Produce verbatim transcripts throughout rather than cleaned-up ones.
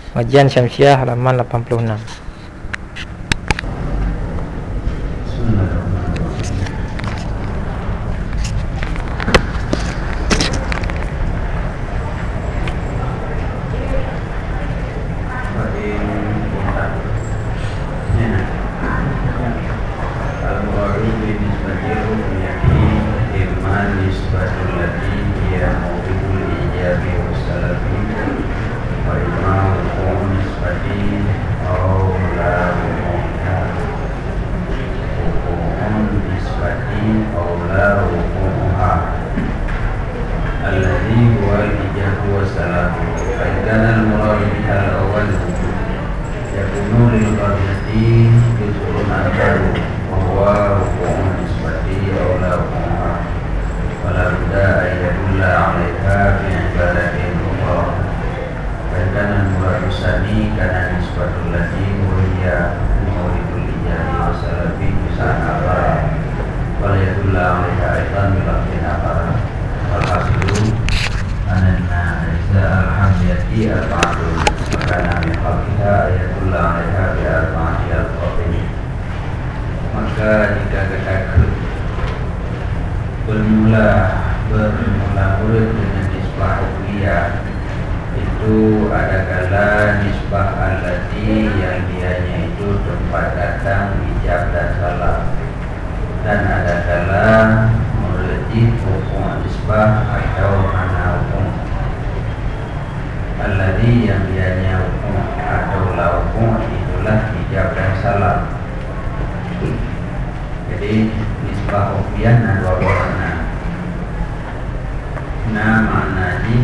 Wajian Syamsiah halaman delapan puluh enam. Maka jika kita bermula bermula murid dengan nisbah ukliyah, itu ada kala nisbah allati yang dianya itu tempat datang ijab dan salah, dan ada kala melejit hukum nisbah atau mana hukum allati yang dianya hukum atau la hukum itulah ijab dan salah. Jadi nisbah ukliyah dan dua makna. Nah, makna di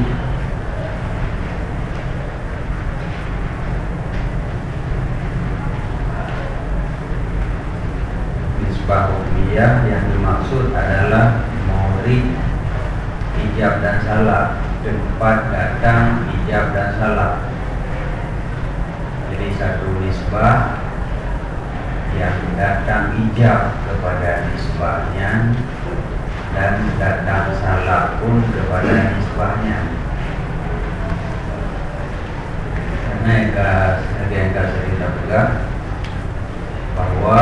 nisbah ukliyah yang dimaksud adalah murid ijab dan salah, tempat datang ijab dan salah. Jadi satu nisbah yang datang ijab kepada nisbahnya dan datang salah pun kepada nisbahnya. Karena yang sering kita pegang bahwa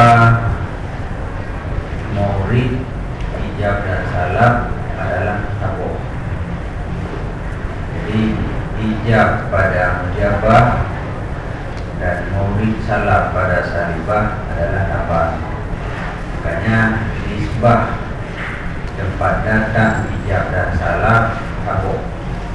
murid ijab dan salah adalah tabuh. Jadi ijab pada mujabah dan murid salah pada salibah adalah tabah. Makanya nisbah tempat datang ijab dan salah tabuh.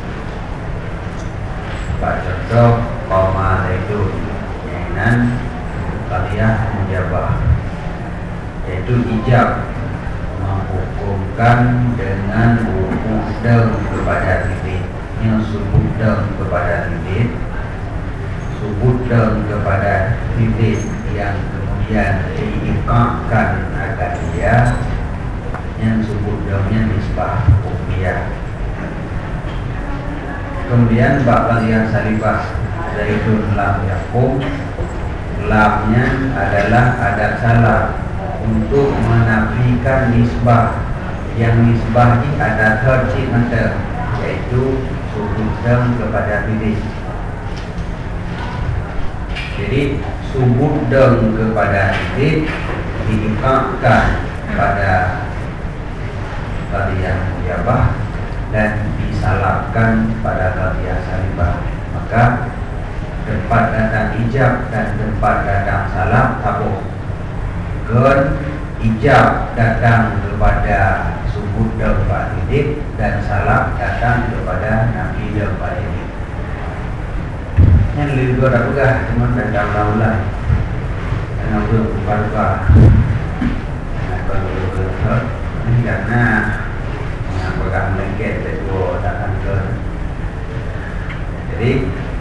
Pak contoh qoma zaidun yainan qaliyah mujabah, yaitu ijab menghukumkan dengan hukum del kepada titik, yang subut del kepada titik, subut del kepada titik yang kemudian diikatkan agar dia yang subut delnya nisbah ukliyah. Kemudian bab qaliyah salibah zaidun lam yakum, lamnya adalah adat salah untuk menafikan nisbah yang nisbah ini ada tercip mata, yaitu subut del kepada titik. Jadi subut del kepada titik diikatkan pada qaliyah mujabah dan disalahkan pada qaliyah salibah. Maka tempat datang ijab dan tempat datang salah tabuh. Ken ijab datang kepada subut del kepada titik dan salah datang kepada nafi del kepada titik. Yang lebih dua dah pegah, cuma datang laulah karena belum buka-buka. Nah, kalau buka ini karena mengapakan lengket itu datang ke. Jadi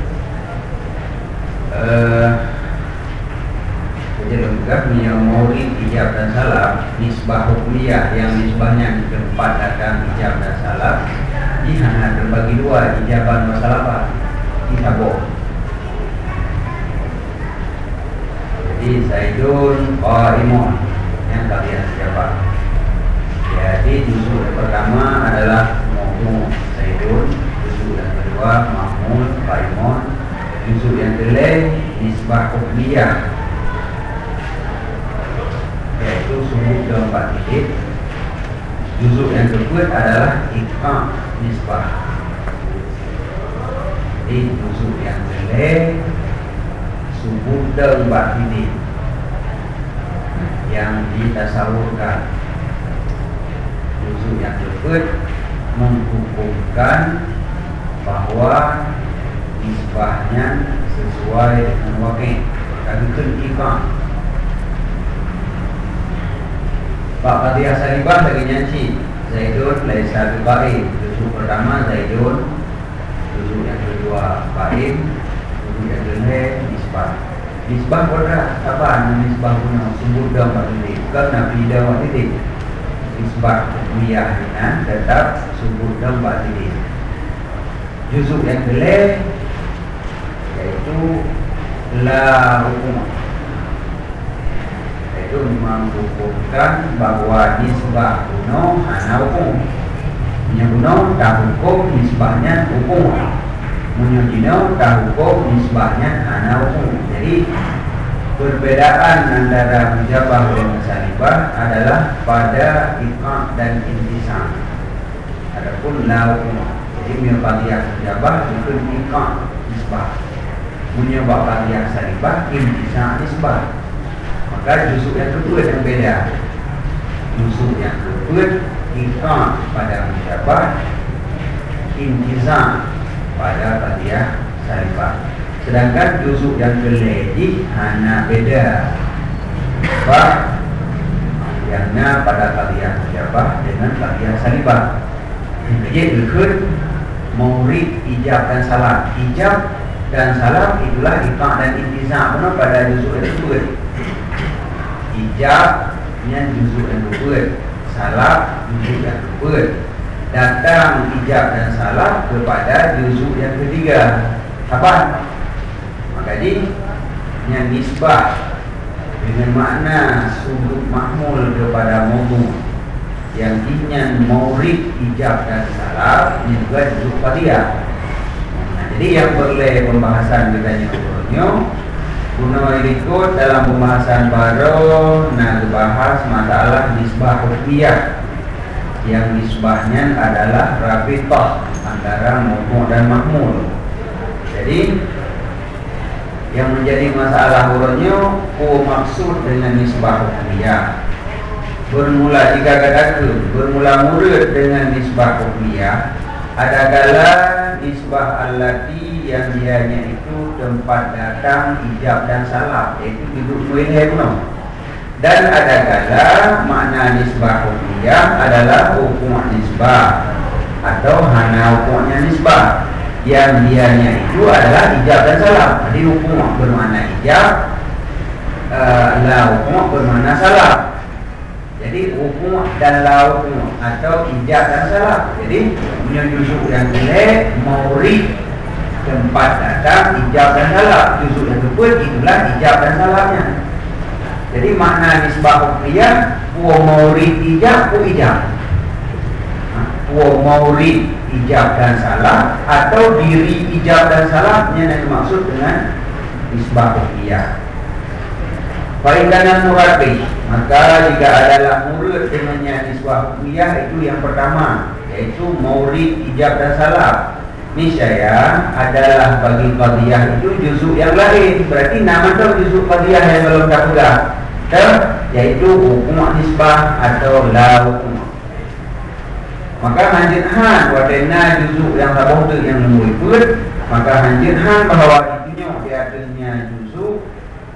eh jadi lengkap yang murid ijab dan salah, nisbah ukliyah yang nisbahnya di tempat datang ijab dan salah, ini hanya terbagi dua, ijaban dan salah ditabuh. Jadi zaidun qaimun yang kalian siapa? Jadi juzuk yang pertama adalah maumu zaidun, juzuk yang kedua mahmud qaimun, Juzuk yang kelima nisbah hukmiyah, yaitu sumbu keempat titik. Juzuk yang kedua adalah iqam nisbah. Di juzuk yang kelima sumbu keempat titik yang ditasawurkan. Juzuk yang kedua menghukumkan bahwa nisbahnya sesuai dengan wakil. Kami kan iqam Pak Qadiyah Salibah lagi nyanyi Zaidun laisa biqaim. Juzuk pertama Zaidun, juzuk yang kedua Qaim, juzuk yang kedua nisbah. Nisbah kodrat apa? Nisbah punya sumber dalam titik, bukan nabi dalam titik. Nisbah hukmiyah dengan tetap sumber dalam titik. Juzuk yang kedua yaitu la hukum, itu menghukumkan bahwa nisbah kuno hana hukum. Punya kuno tak hukum nisbahnya hukum. Punya kuno tak hukum nisbahnya hana hukum. Jadi perbedaan antara mujabah dan salibah adalah pada iqam dan intisam. Adapun la hukum, jadi punya qadiyah mujabah itu iqam nisbah. Punya qadiyah salibah intisam nisbah. Maka juzuk yang kedua yang beda. Juzuk yang kedua iqam pada mujabah, intizam pada qadiyah salibah. Sedangkan juzuk yang kelima hanya beda. Apa? Yang pada qadiyah mujabah dengan qadiyah salibah. Jadi ikut murid ijab dan salam. Ijab dan salam itulah iqam dan intizam pada juzuk yang kedua. Ijabnya juzuk yang kedua, salam juzuk yang kedua. Datang ijab dan salam kepada juzuk yang ketiga. Apa? Maka jadi yang nisbah dengan makna sudut mahmul kepada mawdu, yang ingin murid ijab dan salam ini juga juzuk qadiyah. Nah, jadi yang boleh pembahasan kita nyuruhnya kuno ikut dalam pembahasan baru. Nah, dibahas masalah nisbah hukmiyah, yang nisbahnya adalah rabitah antara mawdu' dan mahmul. Jadi yang menjadi masalah urutnya oh maksud dengan nisbah hukmiyah. Bermula jika kataku bermula murid dengan nisbah hukmiyah, ada kala nisbah allati yang dianya itu tempat datang ijab dan salam, yaitu duduk mulia kuno. Dan ada kala makna nisbah hukmiyah adalah hukum nisbah atau hana hukumnya nisbah, yang dianya itu adalah ijab dan salam. Jadi hukum bermakna ijab, uh, la hukum bermakna salam. Jadi hukum dan la hukum atau ijab dan salam. Jadi punya juzuk yang boleh murid tempat datang ijab dan salam. Juzuk yang kedua itulah ijab dan salamnya. Jadi makna nisbah hukmiyah wa murid ijab wa ijab. Wa murid ijab dan salam atau diri ijab dan salamnya yang dimaksud dengan nisbah hukmiyah. Fa'idanan murabi, maka jika adalah murid dengannya nisbah hukmiyah itu yang pertama, yaitu murid ijab dan salam. Niscaya adalah bagi qadiyah itu juzuk yang lain. Berarti nama tu juzuk qadiyah yang belum dah pegang, yaitu hukum nisbah atau la hukum. Maka hanjithan wadena juzuk yang tabung tu yang nombor ikut, maka hanjithan bahawa itunya diadanya juzuk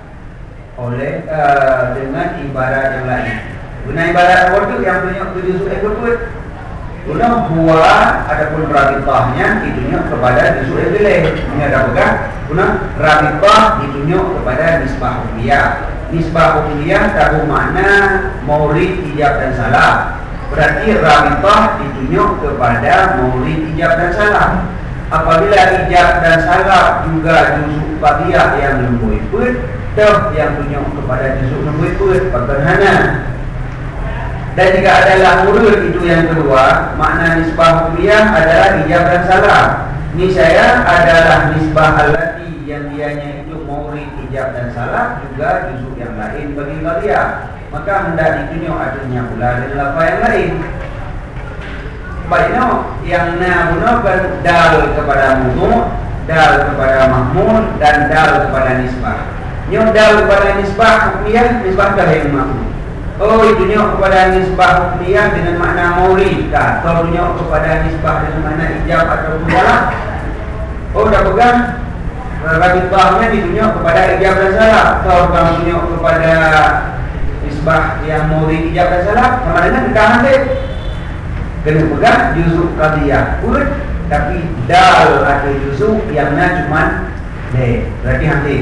oleh uh, dengan ibarat yang lain. Guna ibarat waktu yang punya juzuk yang ikut, guna huwa adapun rabitahnya itunya kepada juzuk yang boleh. Ini ada pegang. Guna rabitah itunya kepada nisbah hukmiyah. Nisbah hukmiyah tahu makna murid ijab dan salam. Berarti rabitah ditunjuk kepada murid ijab dan salam. Apabila ijab dan salam juga juzuk qadiyah yang nombor ikut, toh yang tunjuk kepada juzuk nombor ikut pertengahan. Dan jika adalah murid itu yang kedua, makna nisbah hukmiyah adalah ijab dan salam. Niscaya adalah nisbah allati yang dianya itu maurid, ijab dan salah juga juzuk yang lain bagi qadiyah. Maka hendak ditunjuk adanya pula dengan lafaz yang lain. Baiknya yang na gunakan dal kepada mudhu', dal kepada mahmul dan dal kepada nisbah. Nyo dal kepada nisbah hukmiyah, nisbah dah yang mahmul. Oh, ditunjuk kepada nisbah hukmiyah dengan makna maurid, atau ditunjuk kepada nisbah dengan makna ijab atau salah. Oh, dah pegang rabitahnya ditunjuk kepada ijab dan salah, atau kalau ditunjuk kepada nisbah yang maurid, ijab dan salah, sama dengan kita nanti kena pegang juzuk qadiyah urut, tapi dal ada juzuk yang na cuman de, berarti nanti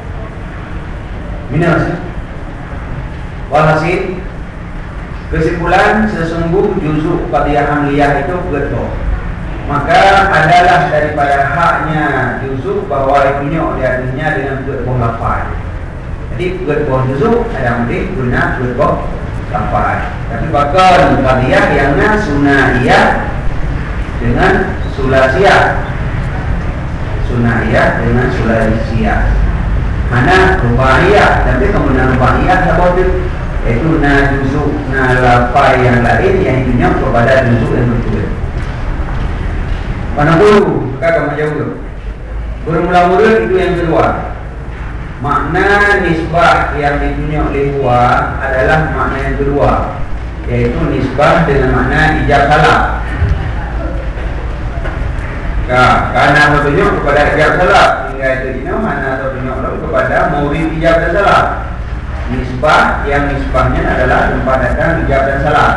minus. Walhasil kesimpulan sesungguh juzuk qadiyah amliyah itu betul. Maka adalah daripada haknya juzuk bahwa ditunjuk di atasnya dengan betul lafaz. Jadi betul juzuk ada mesti guna betul lafaz. Tapi bakal qadiyah yang na sunaiyah dengan sulasiyah, sunaiyah dengan sulasiyah. Mana rubaiyah, tapi kemudian rubaiyah sabotut, yaitu na juzuk na lafaz yang lain yang ditunjuk kepada juzuk yang betul. Mana dulu, kakak macam dulu. Bermula-mula itu yang kedua. Makna nisbah yang ditunjuk oleh huwa adalah makna yang kedua, yaitu nisbah dengan makna ijab salah. Nah, karena bertunjuk kepada ijab salah, hingga itu ini makna bertunjuk kepada maurid ijab dan salah. Nisbah yang nisbahnya adalah tempat datang ijab dan salah.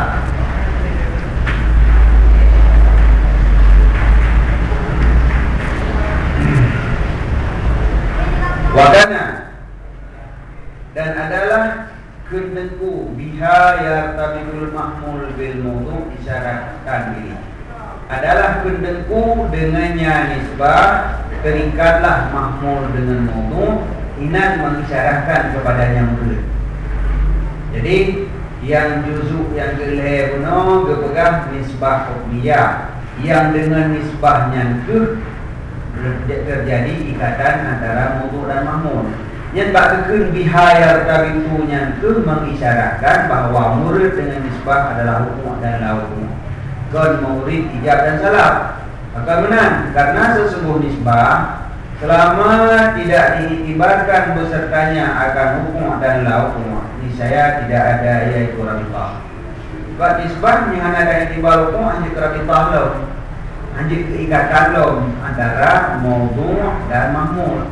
Wadana, dan adalah kedengku biha yartabidul mahmul bil mawdu' isyaratkan diri. Adalah kedengku dengannya nisbah, terikatlah mahmul dengan mawdu', inat mengisyaratkan kepadanya mula. Jadi yang juzuk yang kelih puno kepegang nisbah hukmiyah, yang dengan nisbahnya ke terjadi ikatan antara mawdu' dan mahmul. Yang tak kekun bihayar tabitunya ke mengisyaratkan bahawa murid dengan nisbah adalah hukum dan la hukum. Kon murid ijab dan salah. Maka menang karena sesungguh nisbah selama tidak diiktibarkan besertanya akan hukum dan la hukum, niscaya tidak ada yaitu rabitah. Sebab nisbah yang ada iktibar hukum hanya rabitah lo, hanya keikatan lo antara mawdu' dan mahmul.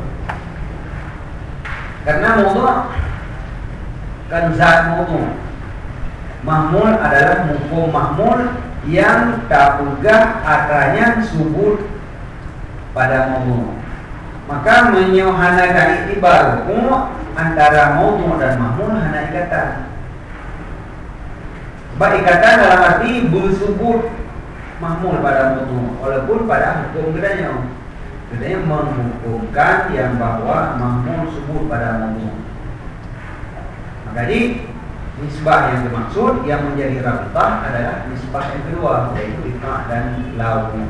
Karena mawdu' kan zat mawdu', mahmul adalah hukum mahmul yang tak pegah akalnya subut pada mawdu'. Maka menyohanakan iktibar hukum antara mawdu' dan mahmul hanya ikatan. Sebab ikatan dalam arti bersubut mahmul pada mawdu', walaupun pada hukum kedanya kedanya menghukumkan yang bahwa mahmul subut pada mawdu'. Maka jadi nisbah yang dimaksud yang menjadi rabitah adalah nisbah yang kedua, yaitu ikma' dan laumu.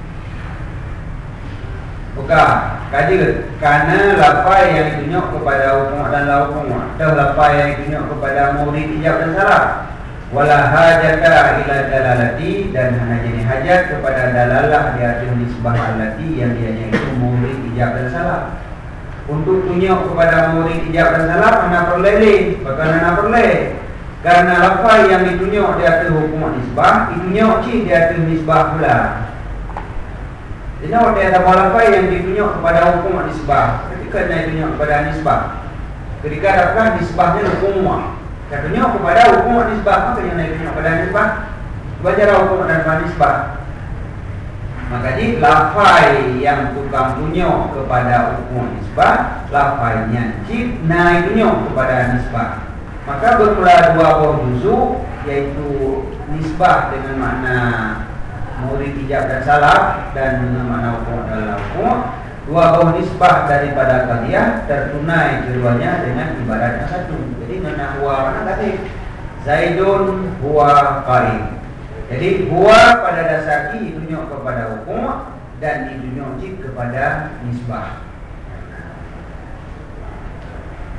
Bukan kaji karena lafaz yang ditunjuk kepada hukum dan laumu atau lafaz yang ditunjuk kepada murid ijab dan salah. Wala hajata ila dalalati, dan hanya jadi hajat kepada dalalah di atas nisbah allati yang dianya itu murid ijab dan salah. Untuk tunjuk kepada murid ijab dan salah mana perleh, bahkan mana perleh. Karena lafaz yang ditunjuk di atas hukum nisbah ditunjuk cik di atas nisbah pula. Jadi ada lafaz yang ditunjuk kepada hukum nisbah, ketika dia ditunjuk kepada nisbah, ketika dapat nisbahnya hukum. Contohnya kepada hukum nisbah, apa yang naiknya kepada nisbah? Baca hukum dan nisbah. Maka jadi lafaz yang tukang tunjuk kepada hukum nisbah, lafaznya cip naik tunjuk kepada nisbah. Maka bermula dua buah juzuk, yaitu nisbah dengan makna murid ijab dan salah, dan dengan makna hukum adalah hukum. Dua buah nisbah daripada qadiyah tertunai keduanya dengan ibarat yang satu. Jadi mana huwa mana tadi? Zaidun huwa qaim. Jadi huwa pada dasarnya ditunjuk kepada hukum dan ditunjuk kepada nisbah.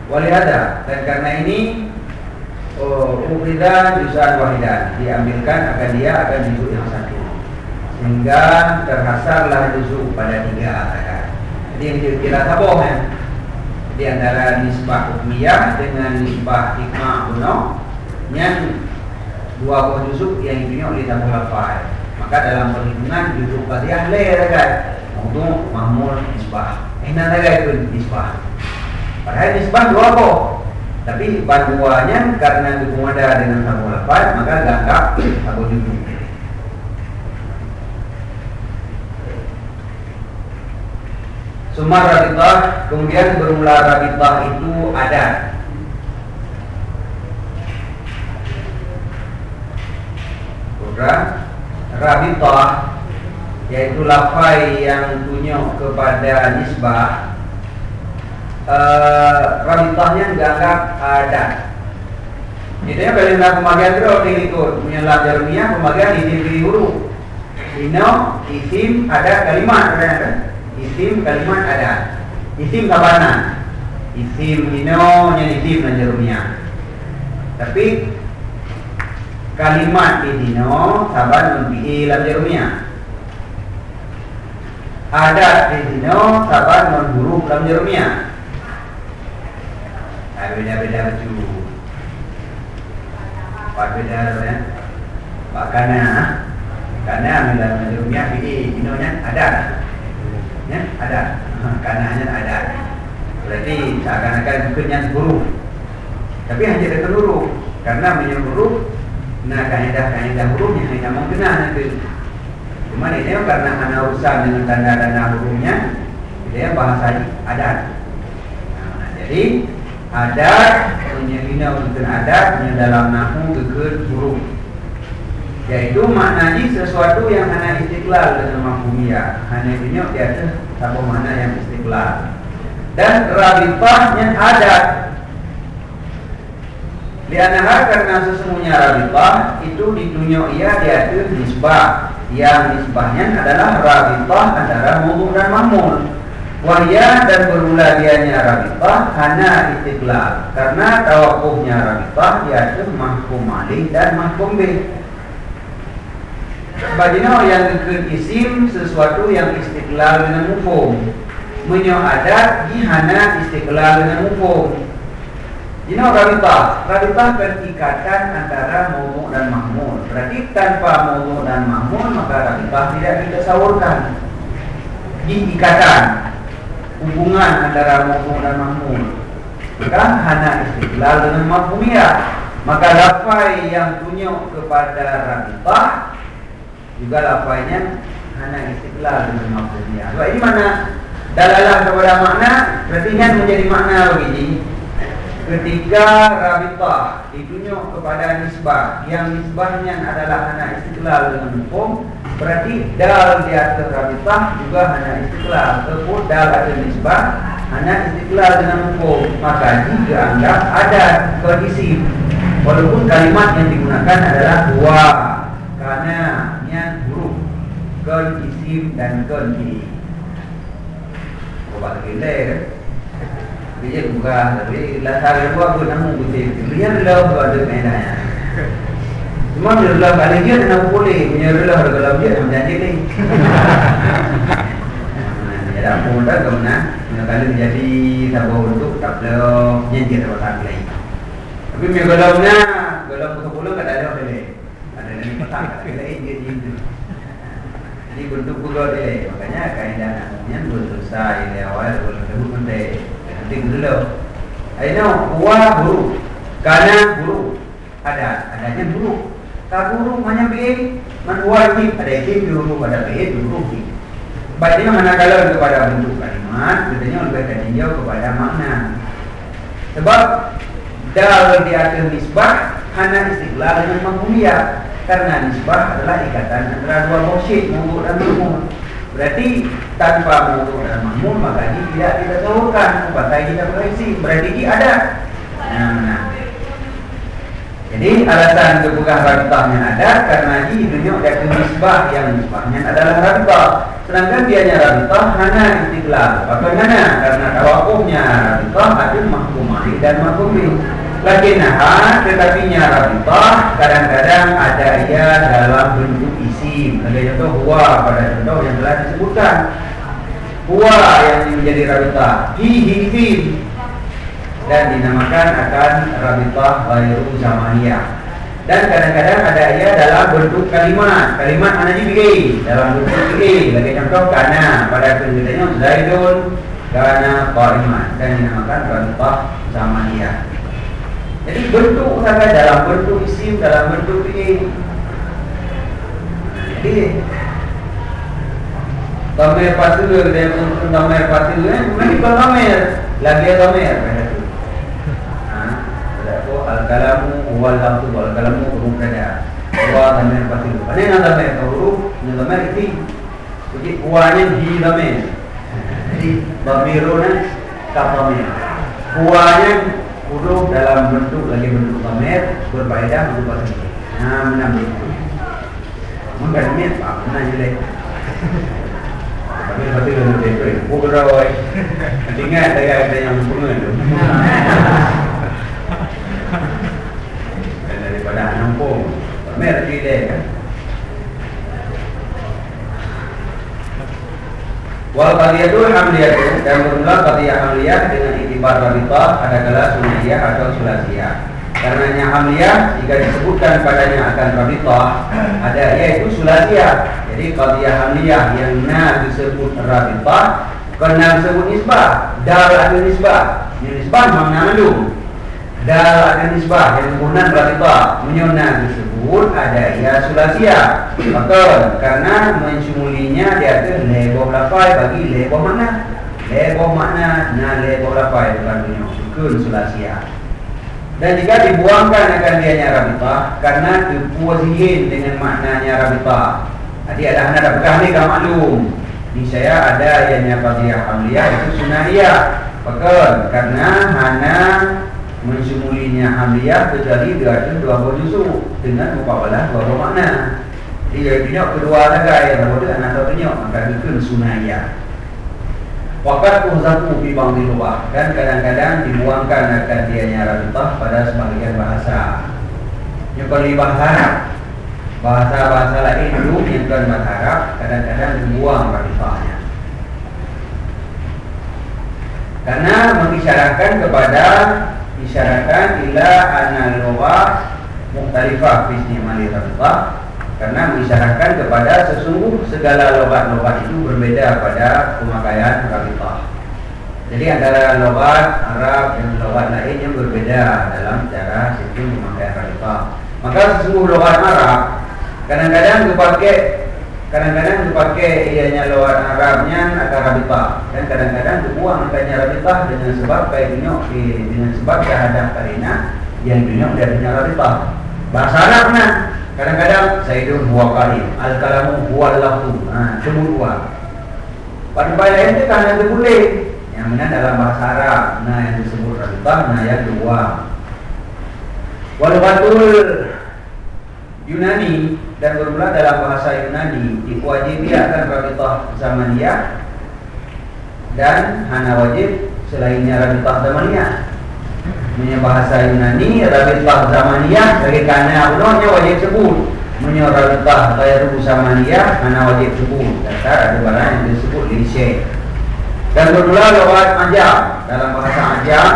Walihada, dan karena ini oh, ukhidha juz'an wahidan, diambilkan akan dia akan juzuk yang satu, sehingga terhasarlah juzuk pada tiga akad. Jadi yang dikira taboh ya, di antara nisbah hukmiyah dengan nisbah hikmah kuno yang dua buah juzuk yang intinya oleh tabuh lafaz. Maka dalam perhitungan juzuk qadiyah le kan untuk mahmul nisbah. Ini ada itu nisbah. Padahal nisbah dua buah. Tapi bantuannya karena hubungan ada dengan tabuh lafaz, maka dianggap tabuh juzuk. Summa rabitah, kemudian bermula rabitah itu ada. Program rabitah yaitu lafai yang tunjuk kepada nisbah. Uh, rabitahnya dianggap ada. Jadi kalau nak pembagian terus diikut punya lafaz jarumiyah pembagian isim diri huruf. Ino isim ada kalimat kan? Isim kalimat ada. Isim sabana. Isim ino nya isim dan jarumiyah. Tapi kalimat idino saban membihi lam jarumiyah. Ada idino saban menghuruf lam jarumiyah. Nah, beda-beda baju. Apa beda ya? Pak kana, kana lam jarumiyah bihi ino nya ada. Ya, ada. Kananya ada. Berarti seakan-akan bukannya huruf. Tapi hanya ada huruf. Karena menyebut huruf, nah kaedah-kaedah hurufnya hanya mengkenal nanti. Cuma ini karena hanya urusan dengan tanda-tanda hurufnya, dia bahasa adat. Nah, jadi adat menyebutnya untuk adat yang dalam nahwu kekal huruf. Yaitu maknanya sesuatu yang hanya istiqlal dengan mafhumiyah. Hanya punya di atas satu makna yang istiqlal. Dan rabitahnya adat. Lianah karena sesungguhnya rabitah itu ditunjuk ia di atas nisbah. Yang nisbahnya adalah rabitah antara mawdu' dan mahmul. Wahya dan bermula dianya rabitah hanya istiqlal. Karena tawakufnya rabitah di atas mahkum alih dan mahkum bih. Bagaimana yang dikut isim sesuatu yang istiqlal dengan mufhum. Menyo adat dihana istiqlal dengan mufhum. Ini rabitah. Rabitah berikatan antara mawdu' dan mahmul. Berarti tanpa mawdu' dan mahmul maka rabitah tidak ditasawurkan. Di ikatan hubungan antara mawdu' dan mahmul. Maka hana istiqlal dengan mafhumiyah. Maka lafai yang tunjuk kepada rabitah juga lafaznya hanya istiqlal dengan mafhumiyah. Sebab ini mana dalalah kepada makna, berarti kan menjadi makna begini. Ketika rabitah ditunjuk kepada nisbah, yang nisbahnya adalah hanya istiqlal dengan hukum, berarti dal di atas rabitah juga hanya istiqlal. Tersebut dal ada nisbah hanya istiqlal dengan hukum, maka dianggap ada kondisi. Walaupun kalimat yang digunakan adalah dua, karena huruf kon isim dan kon fi'il. Obat gile kan? Dia buka tapi lasar gua gua namu butir. Dia lau gua ada mainnya. Cuma dia lau kali dia nak boleh punya lau kalau dia macam ni. Ada muda kemana? Kalau menjadi sahabat untuk tak lau nyentir orang lain. Tapi megalaunya galau putus-putus tak ada boleh. Ada yang petang tak ada dia dia. Jadi bentuk buku dia, makanya kaedah namanya belum selesai dari awal belum dulu nanti nanti dulu. Ayo, buah buruk, karena buruk ada, adanya buruk. Tak buruk mana be, mana buah ini ada isim buruk, ada be buruk ini. Baiknya mana kalau kepada bentuk kalimat, bedanya lebih tertinjau kepada makna. Sebab dal di atas nisbah hanya istiqlal dengan mafhumiyah. Karena nisbah adalah ikatan antara dua mawdu' mawdu' dan mahmul. Berarti tanpa mawdu' dan mahmul maka ini tidak ditasawurkan. Upatai tidak berisi. Berarti ini ada. Nah, nah. Jadi alasan kebukaan rabitahnya ada karena ini tunjuk dari nisbah yang nisbahnya adalah rabitah. Sedangkan dianya rabitah hana istiqlal. Bagaimana? Karena tawakuhnya rabitah ada mahkum alih dan mahkum bih. Lakinnaha, tetapinya rabitah kadang-kadang ada ia dalam bentuk isim. Ada contoh huwa pada contoh yang telah disebutkan. Huwa yang menjadi rabitah, hi hi fin, dan dinamakan akan rabitah ghairu zamaniyah. Dan kadang-kadang ada ia dalam bentuk kalimat. Kalimat mana dibikin? Dalam bentuk fi'il. Bagi contoh kana pada penjelasannya Zaidun kana qa'iman, dan dinamakan rabitah zamaniyah. Jadi bentuk saja dalam bentuk isim, dalam bentuk fi'il. Jadi Tamir patul dan untuk tamir patul kan mesti tamir lagi tamir pada tu. Ha, ada al-kalamu wal lafzu wal kalamu huruf kada. Wa tamir patul. Mana yang tamir huruf? Yang tamir itu. Jadi huwanya hi tamir. Jadi dhamiruna ka tamir. Huwanya huruf dalam bentuk lagi bentuk tamir berbeda bentuk patul. Nah, menambah itu. Mungkin ni apa? Mana jelek. Tapi pasti kalau dia tu, bukan rawai. Ingat saya ada yang bunga tu. Daripada nampung, merti dia kan. Wal qadiyatul hamliyah, dan bermula qadiyah hamliyah dengan itibar rabitah ada kala sunniyah atau sulasiyah. Karenanya hamliyah jika disebutkan padanya akan rabitah ada yaitu sulasiyah. Jadi qadiyah hamliyah yang na disebut rabitah, kena disebut nisbah. Dal ada nisbah. Yang nisbah makna mendung. Dal ada nisbah yang sempurna rabitah. Menyona disebut ada ia sulasiyah. Maka karena mencumulinya dia ada leboh lafai bagi leboh makna. Leboh makna na leboh lafai bukan menyok. Bukan sulasiyah. Dan jika dibuangkan akan dianya rabitah karena kepuasihin dengan maknanya rabitah. Jadi ada hana bekah ni kau maklum. Ni saya ada yang qadiyah hamliyah itu sunnahiyah. Pakal karena hana mensumulinya hamliyah kecuali dia ada dua buah juzuk dengan muqabalah dua buah makna. Dia punya kedua laga yang ada anak satunya maka itu sunnahiyah. Waqad uzaku fi ba'dhi lughah, dan kadang-kadang dibuangkan akan dianya rabitah pada sebagian bahasa. Yang paling bahasa bahasa-bahasa lain dulu yang kan bahasa Arab kadang-kadang dibuang rabitahnya. Karena mengisyaratkan kepada isyaratkan ila anal lughah mukhtalifah fi istimali rabitah. Karena mengisyaratkan kepada sesungguh segala logat-logat itu berbeda pada pemakaian rabitah. Jadi antara logat Arab dan logat lain yang berbeda dalam cara sistem pemakaian rabitah. Maka sesungguh logat Arab kadang-kadang dipakai, kadang-kadang dipakai ianya logat Arabnya akan rabitah, dan kadang-kadang dibuang akannya rabitah dengan sebab kayak dunyok dengan sebab syahadah karina yang dunyok dari rabitah. Bahasa Arab nah. Kadang-kadang Zaidun huwa qaim, al-kalamu huwa lafzu. Nah, sebut huwa. Pada bahasa itu kan yang boleh. Yang mana dalam bahasa Arab, nah yang disebut rabitah, nah yang dua. Walaupun Yunani dan bermula dalam bahasa Yunani diwajibkan rabitah zamaniyah dan hana wajib selainnya rabitah zamaniyah. Punya bahasa Yunani rabitah zamaniyah bagi kana ulunnya wajib sebut. Punya rabitah ghairu zamaniyah mana wajib sebut. Dasar ada barang yang disebut lisy. Dan bermula lughat Ajam dalam bahasa Ajam.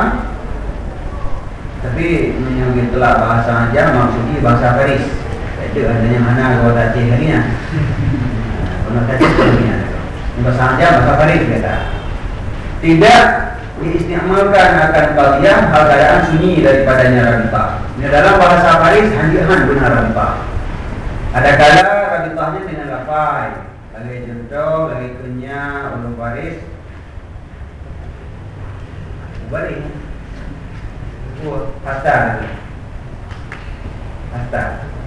Tapi menyebut telah bahasa Ajam maksudnya bahasa Faris. Itu adanya mana lughat Aceh hari ni. Lughat Aceh hari ni. Bahasa Ajam bahasa Faris kata. Tidak diistiamalkan akan qadiyah hal keadaan sunyi daripadanya rabitah. Ini dalam bahasa Faris handihan benar rabitah. Ada kala rabitahnya dengan lafai. Lagi contoh, lagi kunya ulum Faris. Balik. Oh, hasta lagi. Hasta.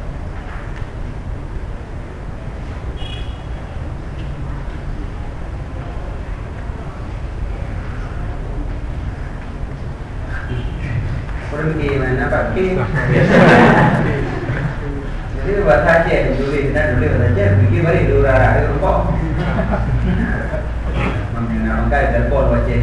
Pergi mana pakai? Jadi bahasa Aceh dulu, kita dulu bahasa Aceh, pergi balik dulu arah, ada rumput. Mengenal kan telepon wajib.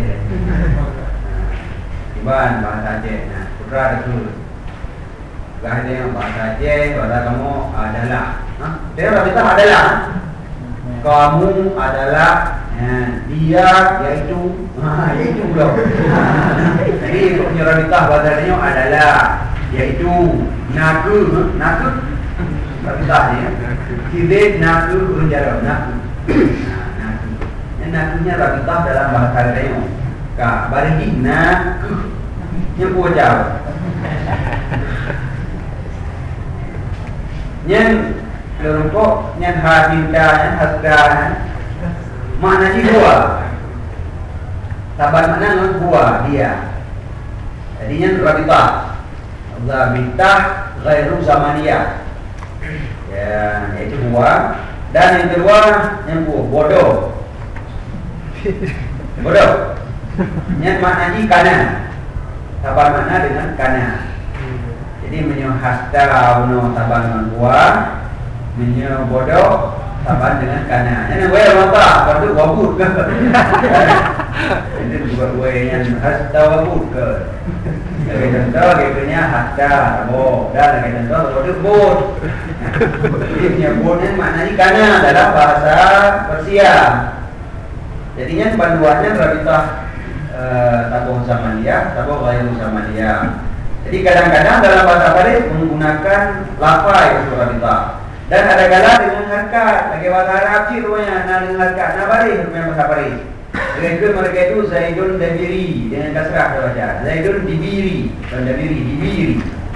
Iban bahasa Aceh. Nah, putra itu. Bahasa yang bahasa Aceh, bahasa kamu adalah. Hah? Dia kita adalah. Kamu adalah. Ya, dia yaitu. Ah, yaitu belum. Jadi punya rabitah bahasanya adalah yaitu naku, naku. Rabitahnya. Kibet naku berjalan naku. Nakunya rabitah dalam bahasa Melayu. Ka bari naku. Nya po jauh. Nyen kelompok nyen hadinda nyen hasda. Makna ni dua. Taban makna dengan dua dia. Jadi nyen rabitah. Rabitah ghairu zamaniyah. Ya, itu dua. Dan yang kedua yang bodoh. Bodoh. Yang maknanya kanan. Taban makna dengan kanan. Jadi menyo hasta uno taban dengan buah, menyo bodoh taban dengan kanan. Yang gue apa? Pada wabut ke? Ini juga gue yang hasta wabut ke. Lagi contoh kayaknya hasta bo dan lagi contoh bodoh bot. Jadi punya botnya maknanya kanan dalam bahasa Persia. Jadinya panduannya rabitah eh, tabuh zamaniyah, tabuh ghairu zamaniyah. Jadi kadang-kadang dalam bahasa Arab menggunakan lafaz untuk rabitah. Dan ada kala dengan harkat. Bagi bahasa Arab sih rupanya nah dengan harkat. Nah baris rupanya bahasa Paris. Mereka mereka itu Zaidun Dabiri dengan kasrah kita baca. Zaidun Dibiri, bukan Dabiri, Dibiri.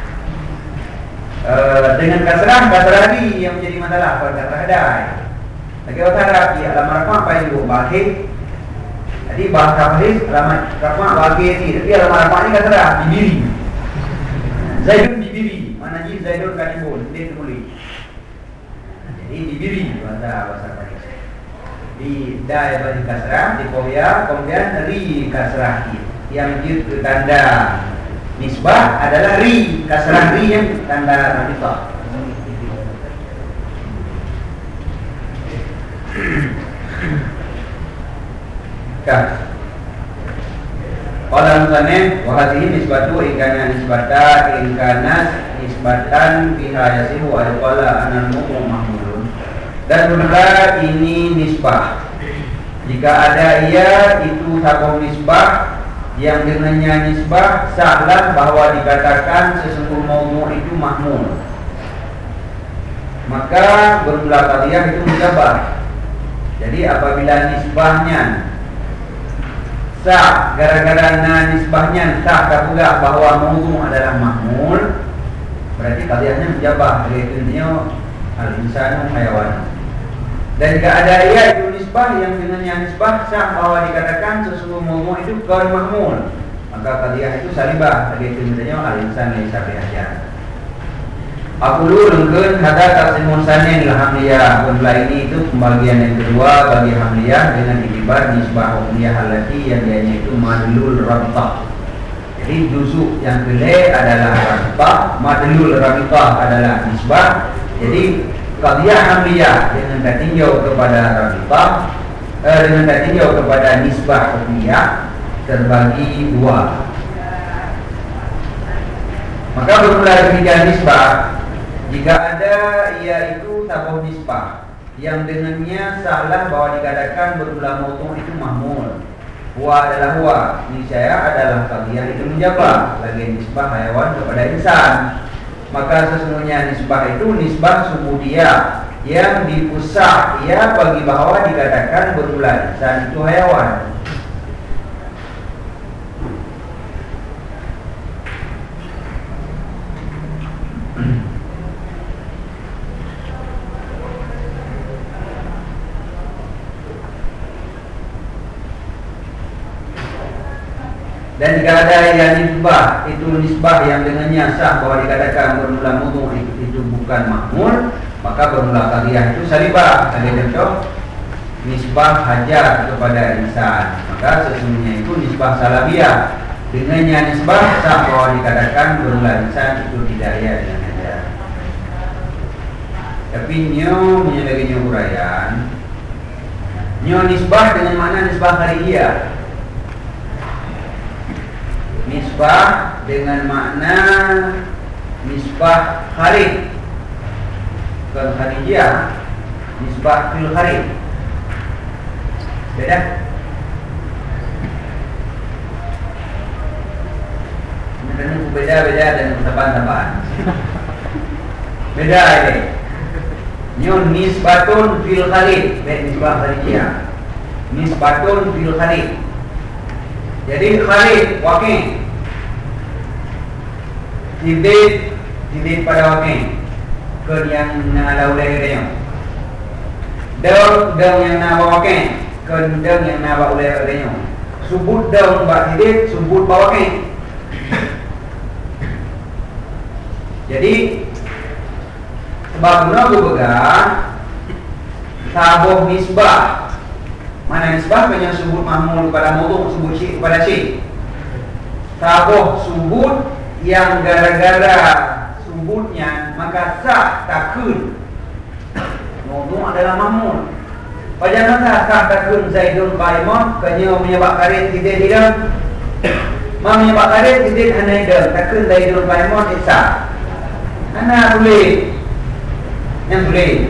Uh, dengan kasrah, kasrah di yang menjadi masalah pada kasrah hadai. Bagi bahasa Arab ya alamat rafa apa itu bahid. Jadi bahasa Paris alamat rafa bahid ini. Tapi alamat rafa ini kasrah Dibiri. Zaidun Dibiri, mana ji Zaidun Katibun, dia tulis. Jadi Dibiri bahasa bahasa Paris. Di da bagi kasrah, di kohya, kemudian ri kasrah yang jadi tanda nisbah adalah ri, kasrah ri yang tanda rabitah. Kah. Qala musannif wa hadhihi nisbatu in kana nisbata in kana nisbatan biha yasihu wa qala anal mu'min mahmudun. Dan pula ini nisbah. Jika ada ia itu satu nisbah yang dengannya nisbah sahlah bahwa dikatakan sesungguh maudhu' itu mahmul. Maka bermula qadhiyah itu mujabah. Jadi apabila nisbahnya sah gara-gara na nisbahnya sah pula bahwa maudhu' adalah mahmul, berarti qadhiyahnya mujabah, yaitu al-insanu hayawan. Dan jika ada ia itu nisbah yang dengannya nisbah sah bahwa dikatakan sesungguh maudhu' itu qaul mahmul, maka qadhiyah itu salibah, yaitu misalnya al-insan laisa bihajar. Aku dulu lengkun hadza taqsimun sanin alhamdulillah. Pula ini itu pembagian yang kedua bagi hamliyah dengan itibar nisbah hamliyah allati yang dianya itu madlul rabtah. Jadi juzuk yang kedua adalah rabtah, madlul rabtah adalah nisbah. Jadi qadhiyah hamliyah dengan tinjau kepada rabitah eh, dengan tinjau kepada nisbah hamliyah terbagi dua. Maka bermula demikian nisbah. Jika ada ia itu tabuh nisbah yang dengannya salah bahwa dikatakan bermula maudhu' itu mahmul. Huwa adalah huwa, niscaya adalah qadhiyah itu menjawab lagi nisbah hayawan kepada insan. Maka sesungguhnya nisbah itu nisbah subudiyah yang dipusat ia bagi bahwa dikatakan bermula insan itu hayawan. Dan jika ada yang nisbah itu nisbah yang dengannya sah bahwa dikatakan bermula maudhu' itu, itu bukan mahmul, maka bermula qadhiyah itu salibah. Ada contoh nisbah hajar kepada insan, maka sesungguhnya itu nisbah salabiyah. Dengannya nisbah sah bahwa dikatakan bermula insan itu tidak ya dengan hajar. Tapi nyo menyebagai uraian Nyo nisbah dengan makna nisbah kharijiyah. Nisbah dengan makna nisbah kharij. Bukan kharijiyah, nisbah fil kharij. Beda. Ini beda-beda dan tambahan-tambahan. Beda ini. Nyo nisbatun fil kharij, beda nisbah kharijiyah. Nisbatun fil kharij. Jadi kharij waqi'. Tidit tidit pada waqi'. Ke yang na laulai dia. Dong dong yang na waqi'. Ke dong yang na laulai dia. Subut dong ba tidit, subut ba waqi'. Jadi sebab guna aku pegang tabuh nisbah. Mana nisbah yang sebut mahmul kepada mawdu', sebut syekh kepada syekh. Tabuh subut yang gara-gara subutnya maka sah takun. Mawdu' adalah mahmul. Pada masa sah takun Zaidun qaimun kanya menyebab karet tidak tidak. Ma menyebab karet tidak hanya ida takun Zaidun qaimun isa. Ana boleh yang boleh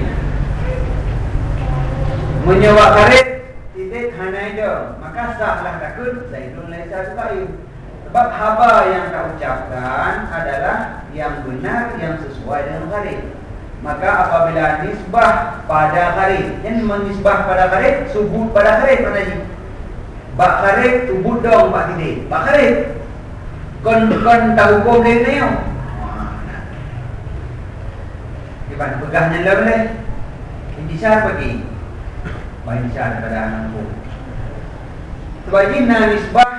menyebab karet tidak hanya ida maka sahlah takun Zaidun laisa sukayu. Sebab haba yang tak ucapkan adalah yang benar yang sesuai dengan karet. Maka apabila nisbah pada karet, yang menisbah pada karet, subut pada karet mana ni? Bak karet subut dong bak tidak. Bak karet kon kon tahu hukum dia ni. Iban pegahnya boleh. Intisar bagi. Baik intisar pada anak hukum. Sebabnya nisbah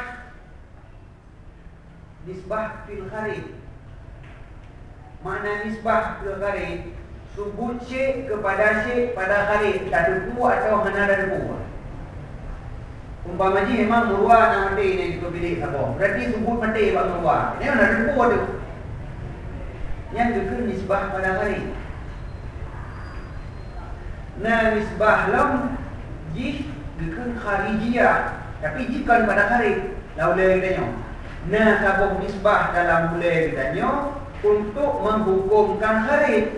nisbah fil kharij. Makna nisbah fil kharij subut syekh kepada syekh pada kharij tak debu atau hana ada debu. Umpama ji memang murwa nak mati ni kita pilih apa. Berarti subut mati bang murwa. Ini ada debu tu. Yang kedua nisbah pada kharij. Nah nisbah lam ji dekun kharijiyah tapi jika pada kharij laulai dia. Nah sabuk nisbah dalam mulai ditanya untuk menghukumkan kharij.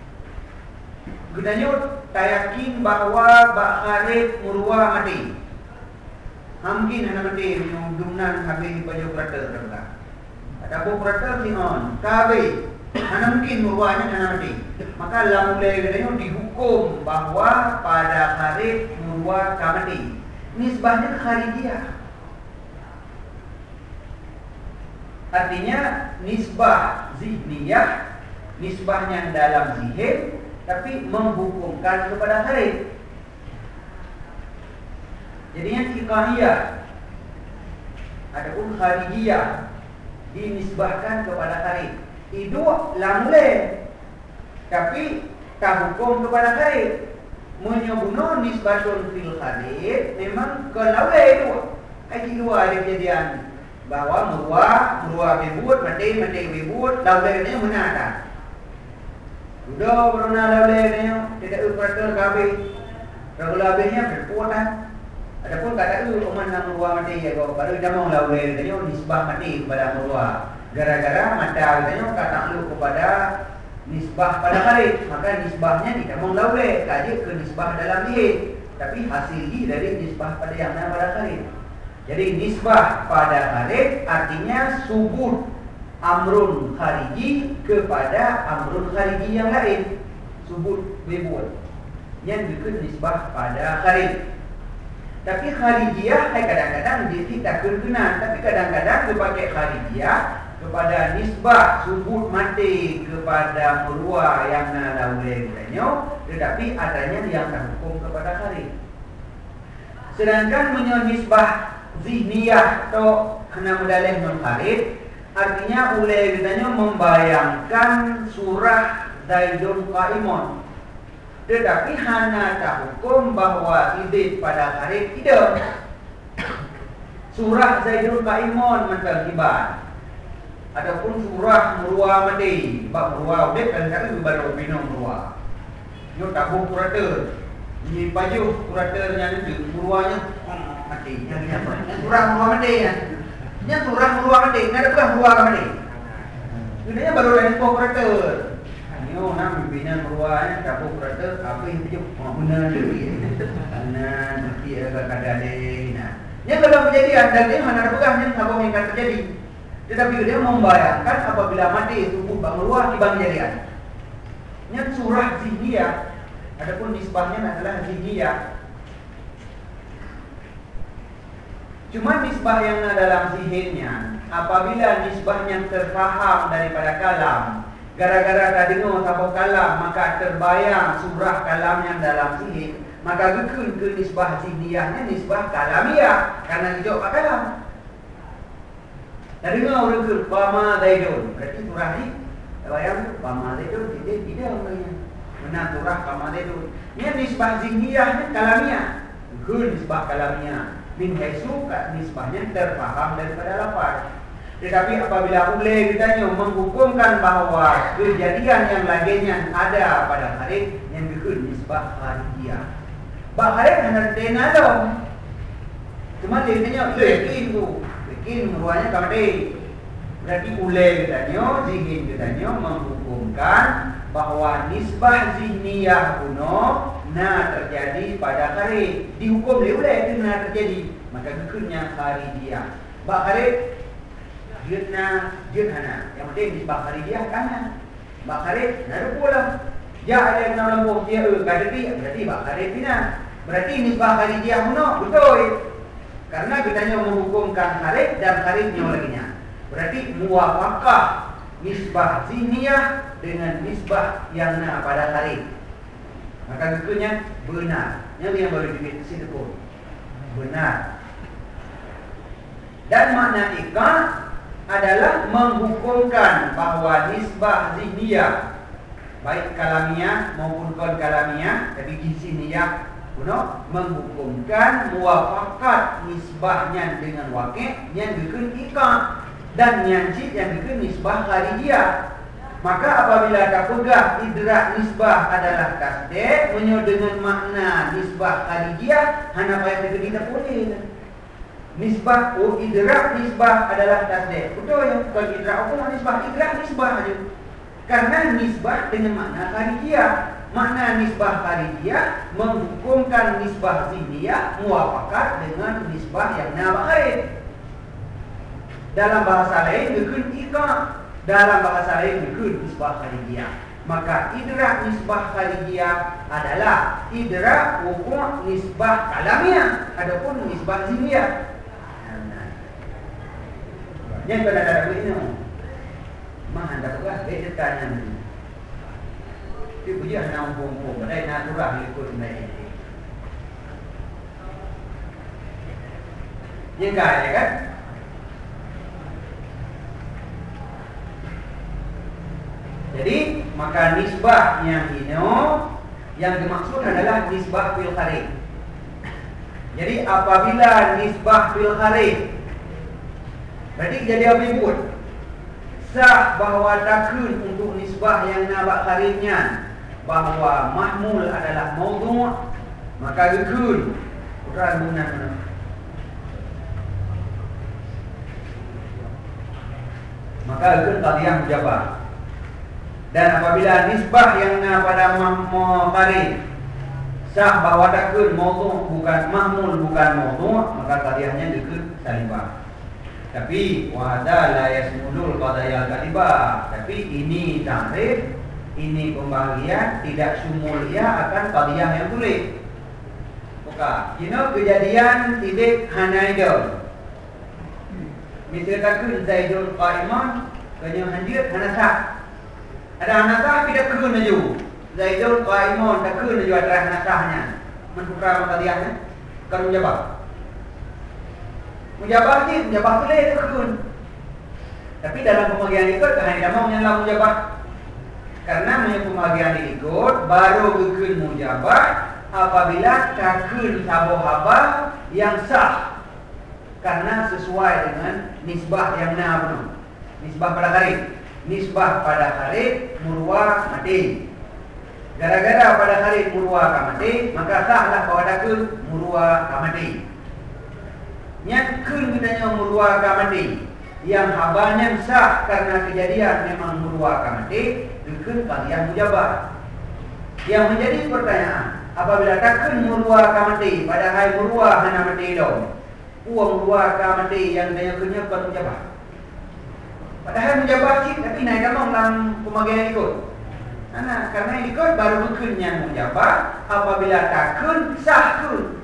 Gunanya tak yakin bahawa bak kharij murwa mati. Mungkin hana mati dumnan habis baju operator dah. Ada operator ni on. Kabe hana mungkin murwanya hana mati. Maka dalam mulai gunanya dihukum bahawa pada kharij murwa mati. Nisbahnya kharijiyah. Artinya nisbah zihniyah, nisbahnya dalam zihn tapi menghukumkan kepada kharij. Jadinya fiqhiyah. Adapun kharijiyah dinisbahkan kepada kharij. Itu lamule tapi tak hukum kepada kharij. Menyebutno nisbatun fil kharij memang kelaule itu. Ai dua ada kejadian bahawa murwa, murwa bebut, mati, mati bebut, laulai ni benar tak? Sudah berona laulai ni, tidak operator kabe. Kalau laulainya berpuatan. Adapun kata itu umat nak murwa mati ya kau. Baru kita mau laulai ni nisbah mati kepada murwa. Gara-gara mata katanya kata lu kepada nisbah pada kharij, maka nisbahnya tidak mau laulai, kaji ke nisbah dalam dia. Tapi hasil dari nisbah pada yang mana pada kharij. Jadi nisbah pada kharij artinya subut amrun khariji kepada amrun khariji yang lain. Subut bebut. Yang dikut nisbah pada kharij. Tapi kharijiyah kadang-kadang dia tidak kena, tapi kadang-kadang dipakai kharijiyah kepada nisbah subut mati kepada murwa yang nalaulai katanya, tetapi adanya yang terhukum kepada kharij. Sedangkan menyonisbah zihniyah atau hana mudalih non kharij artinya ulai katanya membayangkan surah Zaidun qaimun, tetapi hana tak hukum bahawa idit pada kharij tidak. Surah Zaidun qaimun mentertiban ataupun surah murwa mati. Bab murwa udah kan kali baru minum murwa. Yo tabu kurator. Ni baju kuratornya itu muruanya mati. Yang apa? Yang turang muruah mati ya. Yang turang muruah mati. Nada bukan muruah mati. Sebenarnya baru ada kurator. Nyo nak pimpinan muruahnya dapur kurator apa yang dia benar dia. Benar dia agak kadang-kadang. Nah, yang dalam kejadian dan dia mana ada pegang yang apa yang akan terjadi. Tetapi dia membayangkan apabila mati tubuh bang luar di bang kejadian. Yang surah zihniyah, adapun nisbahnya adalah zihniyah. Cuma nisbah yang dalam zihinnya, apabila nisbahnya terfaham daripada kalam, gara-gara dah dengar sabuk kalam, maka terbayang surah kalam yang dalam zihin, maka gekun ke nisbah zihniyahnya nisbah kalamiah, karena hijau pak kalam. Dah dengar orang ke Pama Zaidun, berarti surah ni bayang Pama Zaidun, tidak tidak orangnya. Benar surah Pama Zaidun. Ini nisbah zihniyahnya kalamiah, gekun nisbah kalamiah. Min haisu kat nisbahnya terfaham daripada lafaz. Tetapi apabila ulai ditanya menghukumkan bahawa kejadian yang lainnya ada pada hari yang dikut nisbah harijiyah. Bah hari hanya tena dong. Cuma dia tanya yakin tu, yakin ruannya kamade. Berarti ulai ditanya, zihin ditanya menghukumkan bahawa nisbah zihniyah kuno na terjadi pada hari dihukum oleh itu na terjadi, maka gekutnya harijiyah. Bak hari dia na dia hana yang penting nisbah harijiyah kana. Bak hari na pula ya ada yang nama lembu dia eh kadeti berarti bak hari pina. Berarti nisbah harijiyah kuno betul. Karena kitanya menghukumkan hari dan harinya laginya. Berarti muwafaqah nisbah zihniyah dengan nisbah yang na pada hari. Maka tentunya benar. Yang yang baru dibit sidqun. Benar. Dan makna iqah adalah menghukumkan bahawa nisbah zihniyah baik kalamiah maupun kon kalamiah, tapi di zihniyah kuno menghukumkan muwafaqat nisbahnya dengan waqi' yang dikun iqah dan nyanjit yang dikun nisbah harijiyah. Maka apabila kapegah idrak nisbah adalah tasdek, menyo dengan makna nisbah harijiyah, hana payah dikeni tak boleh. Nisbah oh idrak nisbah adalah tasdek. Betul ya? Kalau idrak apa nisbah? Idrak nisbah aja. Karena nisbah dengan makna harijiyah. Makna nisbah harijiyah menghukumkan nisbah zihniyah muwafaqat dengan nisbah yang nabaharid. Dalam bahasa lain dikun iqah. Dalam bahasa lain dikut nisbah harijiyah. Maka idrak nisbah harijiyah adalah idrak wuku' nisbah kalamiah, adapun nisbah zihniyah. Yang pada ada ini mah hendak juga dia tanya ni. Dia punya nak umpum-umpum, badai naturah ikut naik. Yang kaya kan? Jadi maka nisbah yang ini yang dimaksud adalah nisbah fil kharij. Jadi apabila nisbah fil kharij, berarti jadi apa pun sah bahawa takun untuk nisbah yang nabak kharijnya bahawa mahmul adalah maudhu', maka gekun Quran guna maka gekun qadiyah mujabah. Dan apabila nisbah yang na pada mahmul sah bahawa takun maudhu' bukan mahmul bukan maudhu', maka qadiyahnya dikut salibah. Tapi wahada la yasmulul qadayal kadibah. Tapi ini takrif, ini pembahagian tidak sumul ia akan qadiyah yang tulis. Buka. You know kejadian tidak hana itu. Misal takun Zaidul Qa'iman kanya hadir hana sah. Ada nasah tidak kena ju. Zaidul Qa'imun tak kena ju ada nasahnya. Menukar qadiyahnya kan mujabah. Mujabah ni mujabah tu leh tu kun. Tapi dalam pembagian ikut kan tidak mau nyala mujabah. Karena punya pembagian ikut baru kun mujabah apabila takun sabuhabah yang sah. Karena sesuai dengan nisbah yang na benar. Nisbah pada kharij. Nisbah pada kharij murwah mati. Gara-gara pada hari murua kamati, maka sahlah kawadakun murua kamati. Nyakun kitanya murua kamati, yang habanya sah karena kejadian memang murua kamati, dukun kalian mujabah. Yang menjadi pertanyaan, apabila takun murua kamati pada hari murua hana mati dong, uang murua kamati yang daya kunya bukan mujabah. Padahal mujabah cik, tapi naik kamang dalam pemagian ikut. Nah, karena ikut baru dukun yang mujabah. Apabila takun sah kun,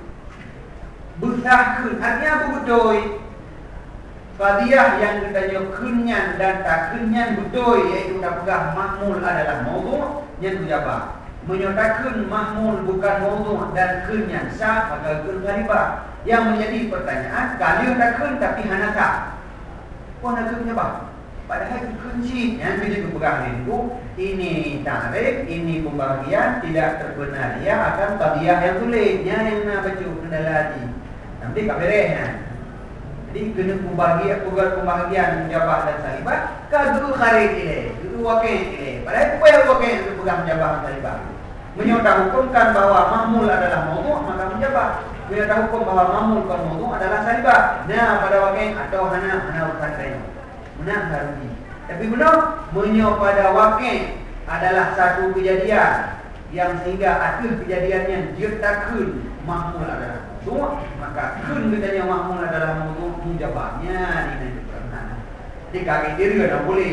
bersahkun, artinya betul. Qadiyah yang kita kunyan dan tak kunyan betul, iaitu tak pegang mahmul adalah maudhu' yang mujabah. Menyatakan mahmul bukan maudhu' dan kunyan sah, maka kun gharibah. Yang menjadi pertanyaan, kalau takun tapi hana sah, pun ada kun mujabah. Padahal itu kunci yang bila kepegang itu, ini tarik, ini pembahagian, tidak terbenar ia akan qadiyah yang tulitnya yang nak baca kendala lagi. Nanti kabarnya. Jadi kena pembahagian, pembahagian mujabah dan salibat, kadu kharid ini, itu wakil ini. Padahal apa yang wakil itu pegang mujabah dan salibat? Menyatakan hukumkan bahawa mahmul adalah maudhu', maka mujabah. Menyatakan hukum bahawa mahmul bukan maudhu' adalah salibat. Nah, pada wakil atau hana hana urusan lain. Benar haruji. Tapi benar, menyatakan pada wakil adalah satu kejadian yang sehingga akhir kejadiannya dia takun mahmul adalah maudhu', maka kun katanya mahmul adalah maudhu' mujabahnya di negeri pernah. Jadi kaki diri tidak boleh.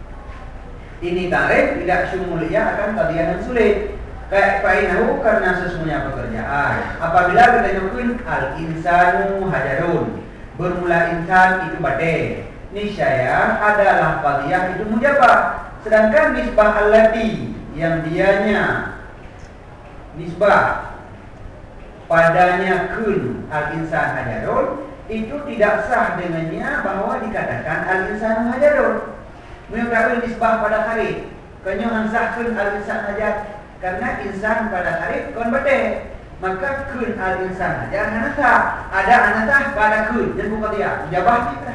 Ini tarik tidak syumulia akan qadiyah yang sulit. Kayak fainahu karena sesungguhnya pekerjaan. Apabila kita nyebutkan al-insanu hajarun, bermula insan itu badai, niscaya adalah qadiyah itu mujabah. Sedangkan nisbah allati yang dianya nisbah padanya kun al-insan hajarun, itu tidak sah dengannya bahwa dikatakan al-insan hajarun. Menyebabkan nisbah pada hari kenyahan sah kun al-insan hajar, karena insan pada hari kon badai, maka kun al-insan hajar hana sah. Ada hana sah pada kun dan bukan dia mujabah kita.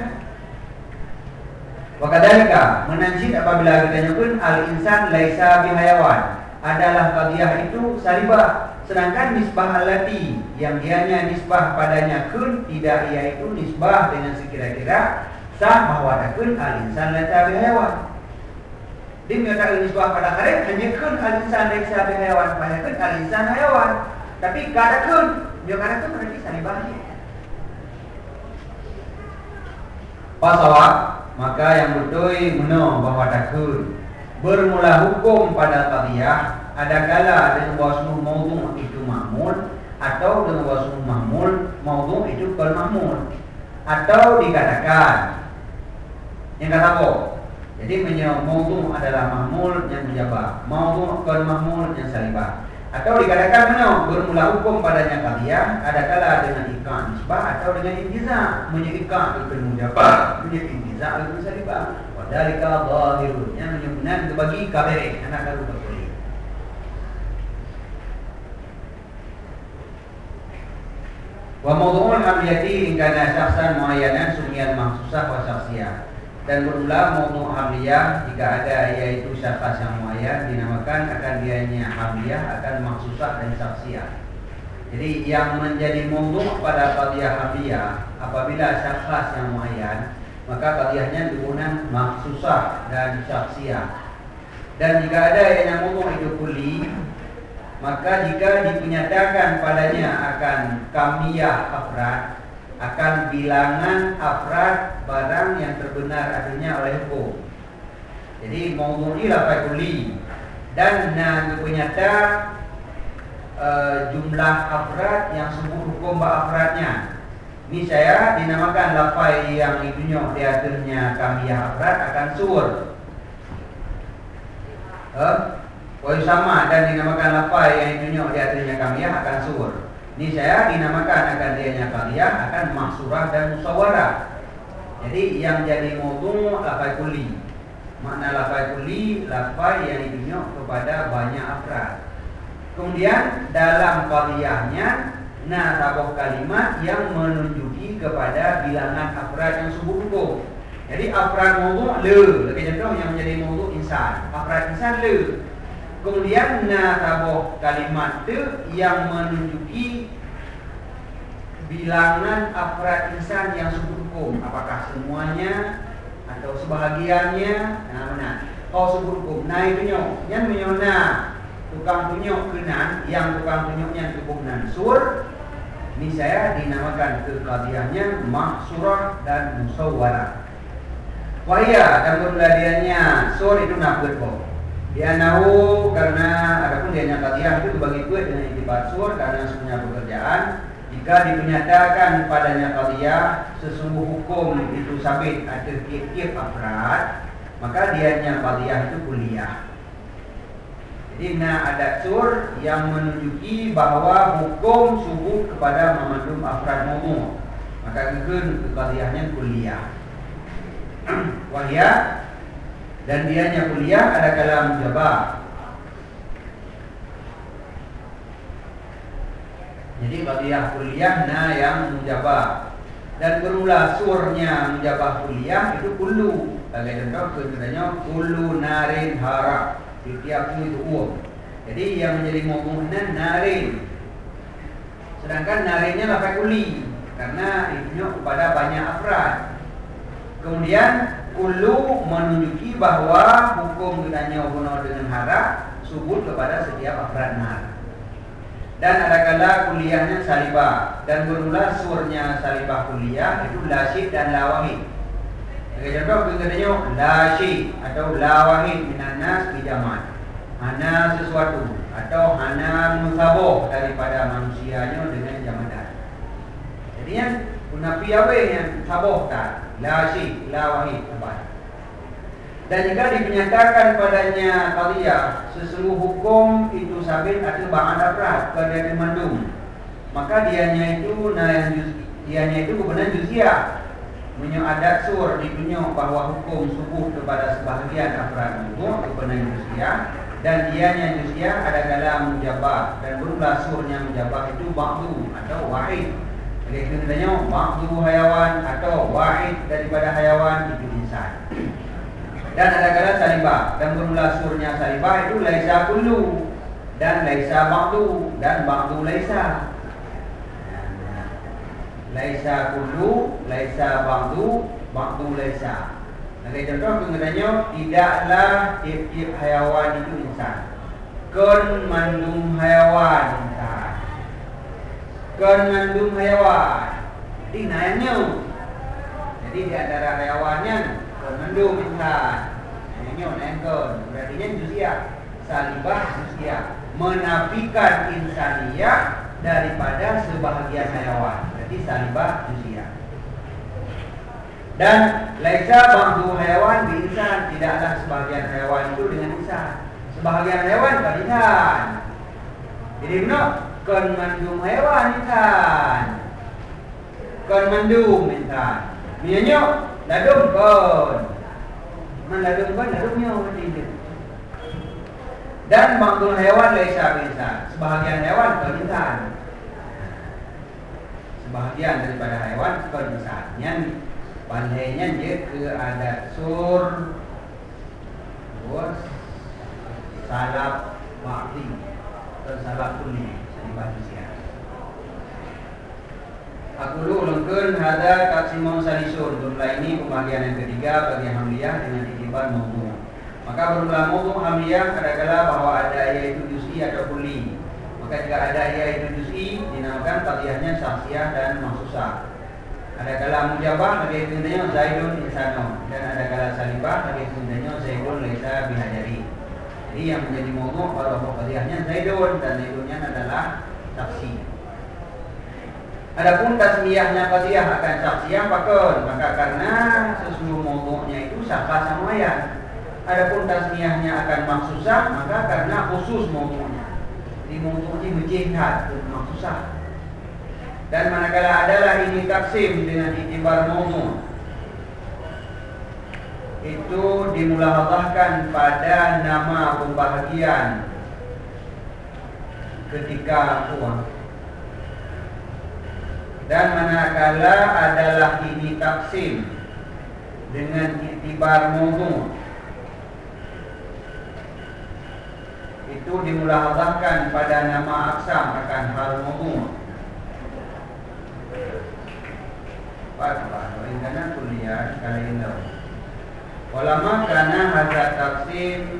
Wakadhalika menanjid apabila kita nyebut al-insan laisa bihayawan, adalah qadiyah itu salibah. Sedangkan nisbah allati yang dianya nisbah padanya kun, tidak iaitu nisbah dengan sekira-kira sah bahwa ada kun al-insan laisa bihayawan. Dia menyatakan nisbah pada kharif hanya kun al-insan laisa bihayawan, pada kun al-insan hayawan. Tapi kada kun, dia kada kun berarti salibah. Pasawak, maka yang betul menang bahawa takun bermula hukum pada qadiyah ada kala dengan wasmu maudhu' itu mahmul, atau dengan wasmu mahmul maudhu' itu bukan mahmul, atau dikatakan yang kata apa? Jadi menyebut maudhu' adalah mahmul yang mujabah, maudhu' bukan mahmul yang salibah. Atau dikatakan mana bermula hukum padanya qadiyah ada kala dengan iqam nisbah atau dengan intiza', menyebut iqam itu mujabah, menyebut intiza' itu salibah. Wadhalika dhahirun, yang menyebutkan bagi kabere anak karu berkulit. Wa maudhu'ul hamliyati in kana syakhsan muayyanan sumiyat mahsusah wa syakhsiyah. Dan bermula maudhu' hamliyah jika ada yaitu syakhs yang muayyan dinamakan akan dianya hamliyah akan mahsusah dan syakhsiyah. Jadi yang menjadi maudhu' pada qadiyah hamliyah apabila syakhs yang muayyan, maka qadiyahnya digunakan mahsusah dan syakhsiyah. Dan jika ada yang maudhu' itu kulli, maka jika dinyatakan padanya akan kamiyah afrad, akan bilangan afrad barang yang terbenar artinya oleh hukum. Jadi maudhu' ini lafaz kulli dan nak penyata uh, jumlah afrad yang sebut hukum ba afradnya. Ini saya dinamakan lafaz yang itunya diaturnya kamiyah afrad akan sur. Eh Wahyu sama dan dinamakan lafaz yang itunya diaturnya kamiyah akan sur. Ini saya dinamakan akan dianya kamiyah akan mahsurah dan musawarah. Jadi yang jadi maudhu' lafaz kulli. Makna lafaz kulli lafaz yang itunya kepada banyak afrad. Kemudian dalam qadiyahnya nasabah kalimat yang menunjuki kepada bilangan afrad yang sebut hukum. Jadi afrad maudhu' le, lebih contoh yang menjadi maudhu' insan. Afrad insan le. Kemudian na taboh kalimat tu yang menunjuki bilangan afrad insan yang sebut hukum, apakah semuanya atau sebahagiannya. Nah, mana? Kau sebut hukum. Nah itu nyok, yang menyona tukang tunjuk kenan, yang tukang tunjuknya kebunan sur. Ini saya dinamakan kekadiannya mahsurah dan musawwarah. Wahia dan kemudiannya sur itu nafkut kok. Dia nahu karena adapun dia nyakatian itu bagi kuat dengan itibar sur karena semuanya pekerjaan. Jika dinyatakan padanya qadiyah sesungguh hukum itu sabit ada tiap-tiap afrad, maka dianya qadiyah itu kuliah. Jadi na ada sur yang menunjuki bahwa hukum subut kepada memandum afrad umum, maka kegun qadiyahnya kuliah. Wahya dan dianya kuliah ada kalam mujabah. Jadi qadiyah kuliah na yang mujabah dan bermula surnya mujabah kuliah itu kullu. Sebagai contoh contohnya kullu narin harap. Tiap itu umum. Jadi yang menjadi maudu'nya narin. Sedangkan narinnya lafaz kulli karena itu kepada banyak afrad. Kemudian kullu menunjuki bahwa hukum gunanya hubungan dengan harap subut kepada setiap afrad nar. Dan ada kala kuliahnya salibah dan bermula surnya salibah kuliah itu lasyid dan lawahid. Sebagai contoh contohnya lasyid atau lawahid minan nas bijaman. Hana sesuatu atau hana musaboh daripada manusianya dengan jamadan. Jadi yang unapi awe yang saboh tak lasyid lawahid tempat. Dan jika dinyatakan padanya qadiyah sesungguh hukum itu sabit atau ba'an afrad pada mandum, maka dianya itu nah yang juz, dianya itu kebenaran juziyah menyo adat sur ditunjuk bahwa hukum subuh kepada sebahagian afrad itu kebenaran juziyah dan dianya juziyah ada dalam mujabah dan bermula surnya mujabah itu ba'du atau wahid. Jadi contohnya ba'du hayawan atau wahid daripada hayawan itu insan. Dan ada kala salibah dan bermula surnya salibah itu laisa kullu dan laisa ba'du dan ba'du laisa. Laisa kullu, laisa ba'du, ba'du laisa. Sebagai contoh pengertiannya tidaklah tiap-tiap hayawan itu insan. Kun mandum hayawan insan. Kun mandum hayawan. Jadi nanya. Jadi di antara hayawannya mandum insan. Nanya nengkon. Berarti nya juziyah. Salibah juziyah. Menafikan insaniyah daripada sebahagian hayawan. Berarti salibah juziyah. Dan laisa ba'du hayawan bi insan, tidaklah sebahagian hayawan itu dengan insan. Sebahagian hayawan bukan insan. Jadi benar, kon mandum hayawan insan. Kon mandum insan. Mianyo ladum kon. Man ladum kon ladumnya berarti. Dan ba'du hayawan laisa bi insan. Sebahagian hayawan bukan insan. Sebahagian daripada hayawan bukan insan. Yang pandainya dia ke adat sur bos salap bakti dan salap kuli salibah juziyah. Aku dulu ulangkan ada taksimon salisun. Jumlah ini pembagian yang ketiga bagi hamliyah dengan itibar mawdu'. Maka bermula mawdu' hamliyah kadang-kala bahwa ada yaitu juz'i atau kuli. Maka jika ada yaitu juz'i dinamakan qadiyahnya syakhsiyah dan mahsusah. Ada kala mujabah bagi contohnya Zaidun insanun dan ada kala salibah bagi contohnya Zaidun laisa bihajari. Jadi yang menjadi mawdu' pada qadiyahnya Zaidun dan Zaidunnya adalah saksi. Adapun tasmiyahnya qadiyah akan saksiyah pakon, maka karena sesungguh mawdu'nya itu saka samayan. Adapun tasmiyahnya akan maksusah, maka karena khusus mawdu'nya. Jadi mawdu'nya berjihad maksusah. Dan manakala adalah ini taksim dengan itibar mawdu' itu dimulahadahkan pada nama pembahagian ketika uang. Dan manakala adalah ini taksim dengan itibar mawdu' itu dimulahadzahkan pada nama aksam akan hal mawdu'. Apa? Ini karena kuliah kali ini. Walama karena hadza taqsim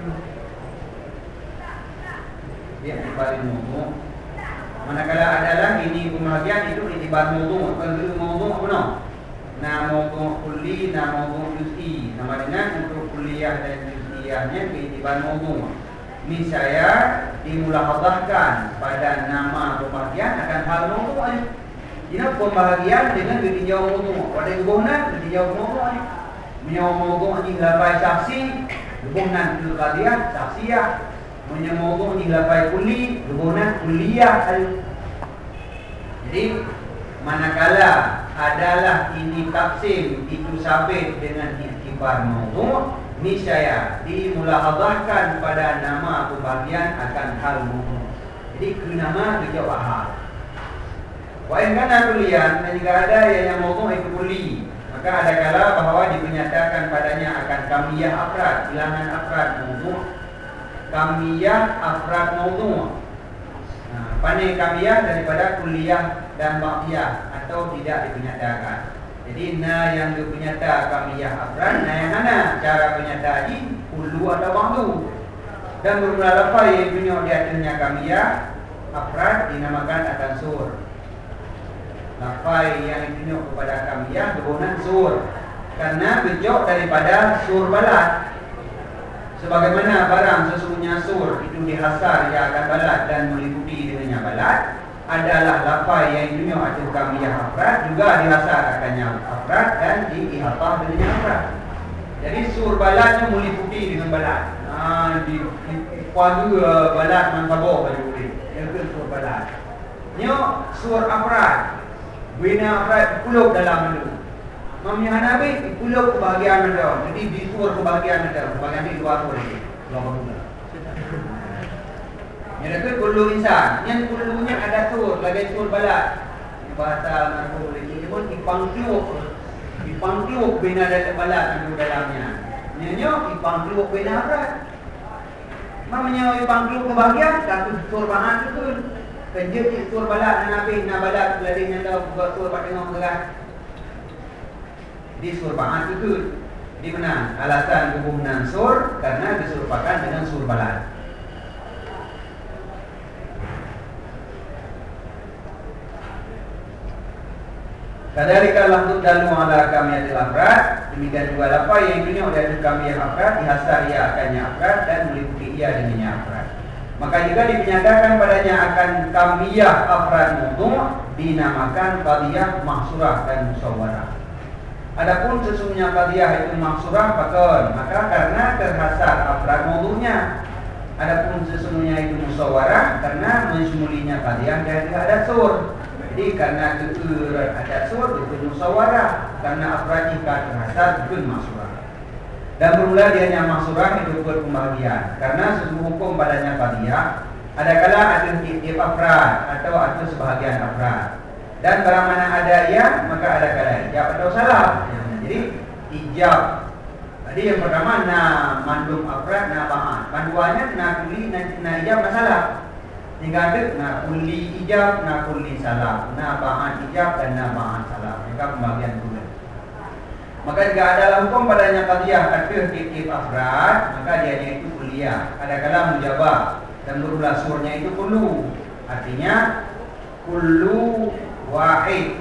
dia itibar mawdu'. Manakala adalah ini pembahagian itu itibar mawdu', kalau mawdu' apa no? Nah mawdu' kulli, nah mawdu' juz'i. Nama dengan untuk kuliah dan juz'iyahnya itibar mawdu'. Ini saya dimulahadzahkan pada nama pembahagian akan hal mawdu'. Ini pembahagian dengan ditinjau mawdu'. Pada hubungan ditinjau mawdu'. Menyau mawdu' ini lapai saksi, hubungan fil qadiyah saksiyah. Menyau mawdu' ini lapai kulli, hubungan kulliyah. Jadi manakala adalah ini taksim itu sabit dengan iktibar mawdu', niscaya dimulahadzahkan pada nama pembagian akan hal mawdu'. Jadi ke nama dijawab hal. Wa in kana kulliyan, dan jika ada yang mawdu' itu kulli, maka ada kala bahawa dipernyatakan padanya akan kamiyah afrad, bilangan afrad mawdu', kamiyah afrad mawdu'. Nah, pandai kamiyah daripada kulliyah dan baqiyah atau tidak dipernyatakan. Jadi na yang dipernyata kamiyah afrad, na yang mana cara penyataan ini kullu atau ba'du. Dan bermula lafaz yang punya di atasnya kamiyah afrad dinamakan akan sur. Lafaz yang ditunjuk kepada kamiyah berhubungan sur karena bentuk daripada sur balat. Sebagaimana barang sesungguhnya sur itu dihasar ia akan balat dan meliputi dengannya balat, adalah lafaz yang ditunjuk atas kamiyah afrad juga dihasar akannya afrad dan diihatah dengannya afrad. Jadi sur balatnya meliputi dengan balat. Ah di kuadu balat mansabo baju ini. Itu sur balat. Nyo sur afrad. Bina afrad puluh dalam itu. Mamnya Nabi puluh kebahagiaan ada. Jadi di sur kebahagiaan ada. Kebahagiaan itu luar sur ini. Luar benda. Yang itu kullu insan. Yang kullunya ada sur, lagi sur balat. Bahasa marfu ini pun dipangkluk. Dipangkluk bina dalam balat itu dalamnya. Nyo dipangkluk bina afrad. Mamanya dipangkluk kebahagiaan tak sur bahan itu. Kerja di sur balat Nabi na balat lading anda buat sur pak tengok gerak. Di sur bahan itu di mana alasan hubungan sur karena diserupakan dengan sur balat. Kadalika lafdhu dalu ala kamiyatil afrad, demikian juga lafaz yang ditunjuk dari kamiyah afrad dihasar ia akannya afrad dan meliputi ia dengannya afrad. Maka jika dinyatakan padanya akan kamiyah afrad mawdu' dinamakan qadiyah mahsurah dan musawwarah. Adapun sesungguhnya qadiyah itu mahsurah fakon, maka karena terhasar afrad mawdu'nya. Adapun sesungguhnya itu musawwarah karena mensumulinya qadiyah dan tidak ada sur. Jadi karena kekurangan ada sur itu musawwarah, karena afrad jika terhasar itu mahsurah. Dan bermula dianya mahsurah itu berpembahagian karena sesungguh hukum padanya qadiyah ada kala ada tiap afrad atau ada sebahagian afrad, dan barang mana ada ya maka ada kala ijab atau salah. Jadi ijab, jadi yang pertama na mandum afrad na ba'an, panduannya na kulli na, na ijab masalah. Jika ada na kulli ijab na kulli salah, na ba'an ijab dan na ba'an salah, maka pembagian dulu. Maka jika adalah hukum padanya qadiyah ada tiap afrad, maka dianya itu kulliyah. Kadang-kadang mujabah dan berulah surnya itu kullu. Artinya kullu wahid.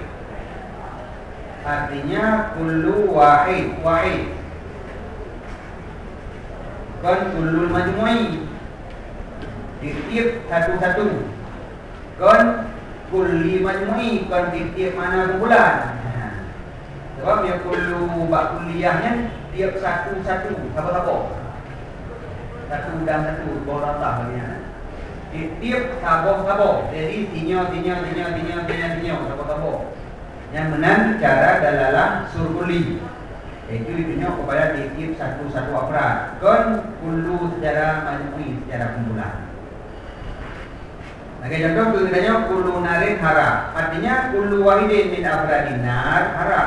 Artinya kullu wahid, wahid. Bukan kullu majmu'i. Tiap satu-satu. Bukan kulli majmu'i, bukan tiap mana kumpulan. Sebab yang kullu bak kulliyahnya tiap satu-satu, apa-apa. Satu dan satu, bola tak bagian. Tiap sabok-sabok. Jadi tinyo, tinyo, tinyo, tinyo, tinyo, tinyo, sabok-sabok. Yang menang cara dalalah surkuli. Itu ditunjuk kepada tiap satu-satu afrad. Kon kullu secara majmui, secara kumpulan. Oke, contoh tulisannya kullu narin haram. Artinya kullu wahidin min afradin nar haram.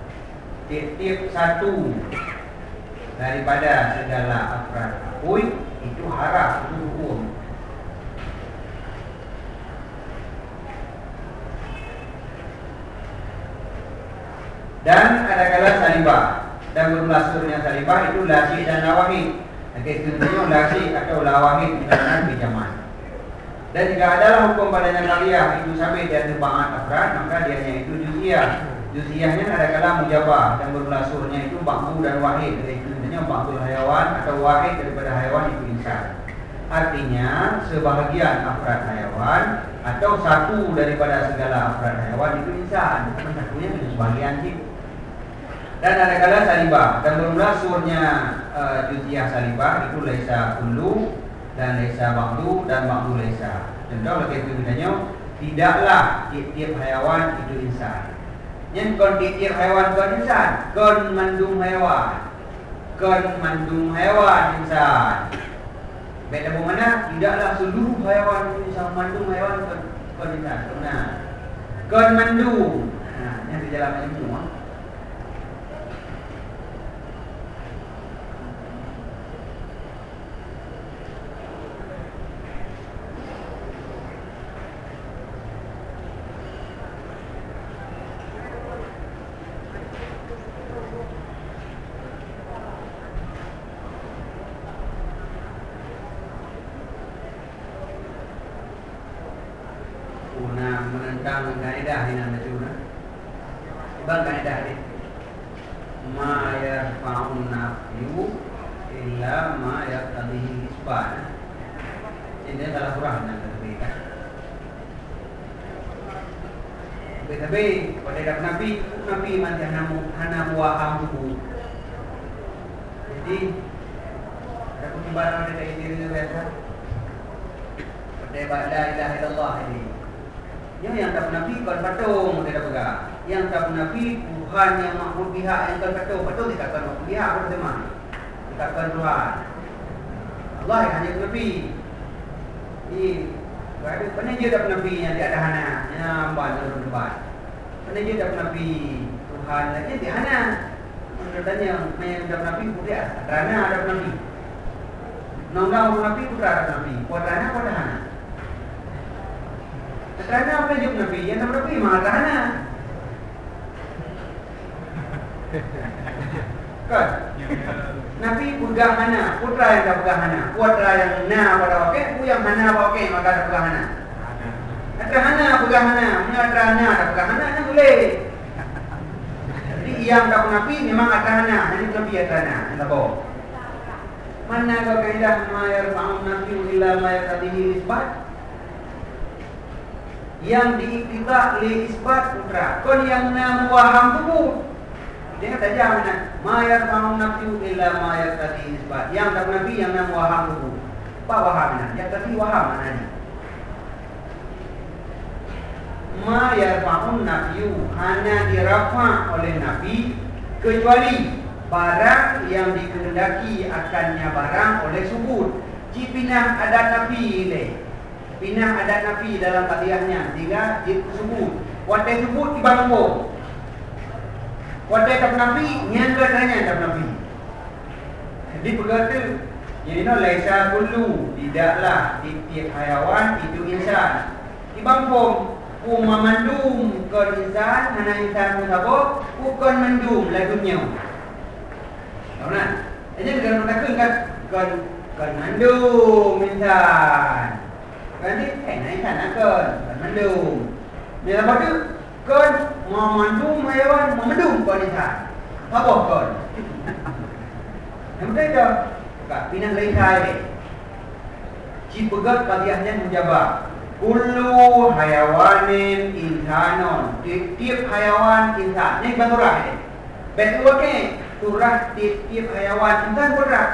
Tiap-tiap satu daripada segala afrad api Itu haram, itu hukum. Dan ada kala salibah, dan bermelasurnya salibah itu lasi dan lawahid. Okey, contohnya lasi atau lawahid dengan pinjaman. Dan jika adalah hukum padanya kaliah itu sampai dia terbangat afrad, maka dianya itu juz'iyah. Juz'iyahnya ada kala mujabah, dan bermelasurnya itu ba'du dan wahid. Jadi contohnya ba'dul hayawan atau wahid daripada hayawan itu insan. Artinya sebahagian afrad hayawan atau satu daripada segala afrad hayawan itu insan. Bukan satunya, itu sebahagian sih. Dan ada kala salibah, dan bermula surnya uh, juz'iyah salibah itu laisa kullu dan laisa ba'du dan ba'du laisa. Contoh lagi itu bedanya, tidaklah tiap-tiap hayawan itu insan. Yang kon tiap hayawan kon insan, kon mandung hayawan. Kon mandung hayawan insan. Beda bagaimana? Tidaklah seluruh hayawan itu insan, mandung hayawan kon kon insan. Nah, kon mandung. Nah, yang di dalam ilmu. Menentang kaedah ini anda cuma bang kaedah ini ma yarfa'un nafyu illa ma yaqtadihi isbat. Ini salah surah anda berbeda. Tapi pada dak nabi nabi mati hana hana buaham buku. Jadi aku tiba pada diri biasa. Pada la ilaha illallah ini. Yang yang tak nabi kon patung tidak pegang. Yang tak nabi Tuhan yang makhluk pihak yang kon patung patung tidak kon makhluk pihak apa tema? Tidak kon Tuhan. Allah yang hanya nabi. Ini berada mana dia tak nabi yang tidak ada hana, yang amban dan berdebat. Mana dia tak nabi Tuhan lagi di hana. Menurutnya yang tak nabi putra, rana ada nabi. Nonggang nabi putra ada nabi. Putranya pada hana. Kerana apa yang Nabi? Yang Nabi mengatakan kan? Nabi pegang mana? Putra yang tak pegang mana? Putra yang na pada okey, ku yang mana pada okey, maka tak pegang mana? Atra mana pegang mana? Atra na tak pegang mana? Mana boleh? Jadi yang tak Nabi memang atra mana? Jadi Nabi atra na, tak boleh. Mana kau kaedah ma yarfa'un nafyu illa ma yaqtadihi isbat? Yang diiktidak li isbat putra kon yang na muaham tubuh dia kata aja mana ma yarfa'un nafyu illa ma yaqtadi isbat. Yang tak nabi yang na muaham tubuh apa waham mana yang tadi waham mana ni ma yarfa'un nafyu hanya dirafa oleh nabi kecuali barang yang dikehendaki akannya barang oleh subut cipinah adat nabi ini. Pinah adat Nabi dalam qadiyahnya sehingga disebut watai sebut di bangko watai tak Nabi nyangka tanya tak Nabi. Jadi berkata jadi no laisa kullu tidaklah tiap hayawan itu insan di bangko ku mamandum ke insan hana insan musabab ku kon mandum lagunya. Tahunan ini dengan mengatakan kan kon kon mandum insan. Jadi, eh, naik sana kan, kan mandum. Dia apa tu? Kan, mau mandum hayawan, mau mandum kau ni sah. Apa kan? Yang betul itu, kat pinang lain kali. Cipegat kaliannya menjawab. Kullu hayawanin insanon. Tiap hayawan insan. Ini bang surah ni. Betul ke? Surah tiap hayawan insan surah.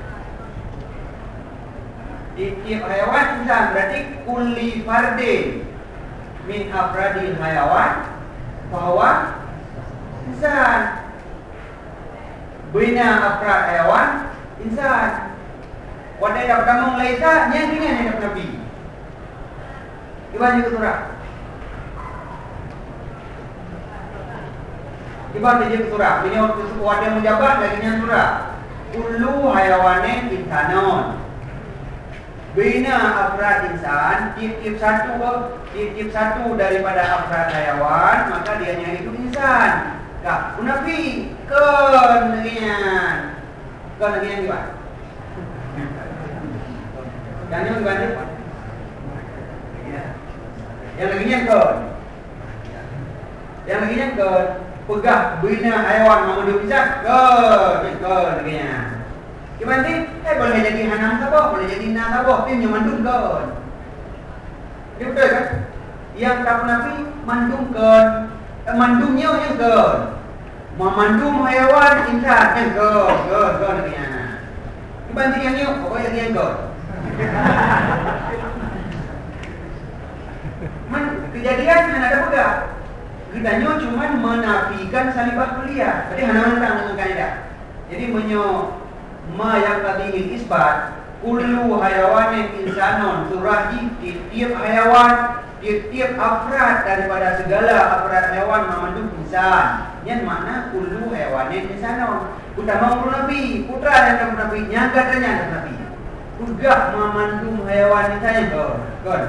Tiap hayawan insan berarti kulli fardin min afradil hayawan bahwa insan bina afrad hayawan insan wadai dapat kamu laisa yang dengan yang dapat nabi iban juga surah iban juga surah ini waktu wadai menjabat lagi yang surah kullu hayawanin insanon bina afrad insan, tiap-tiap satu tiap-tiap satu daripada afrad hayawan, maka dianya itu insan. Kak, munafik kon dengan kon dengan gimana? Yang yang gimana? Yang lagi yang kon. Yang lagi yang kon. Pegah bina hayawan manusia bisa kon, kon lagi. Gimana sih? Eh boleh jadi hanam sabah, boleh jadi na sabah, tim yang mandung kon. Dia betul kan? Yang tak munafik mandung kon. Eh, mandungnya yang kon. Memandung hayawan insan yang kon, kon, kon lagi. Gimana yang ni? Pokoknya yang kon. Men, kejadian hanya ada pegang. Kitanya cuma menafikan salibah kuliah. Jadi hanya mentang dengan kaedah. Jadi menyo ma yang tadi isbat kullu hayawanin insanon turahi tiap hayawan tiap-tiap afrad daripada segala afrad hayawan memandung insan. Yang makna kullu hayawanin insanon. Utama Nabi, putra dan Nabi nyangka dan Nabi. Ugah memandung hayawan insan kon. Kon.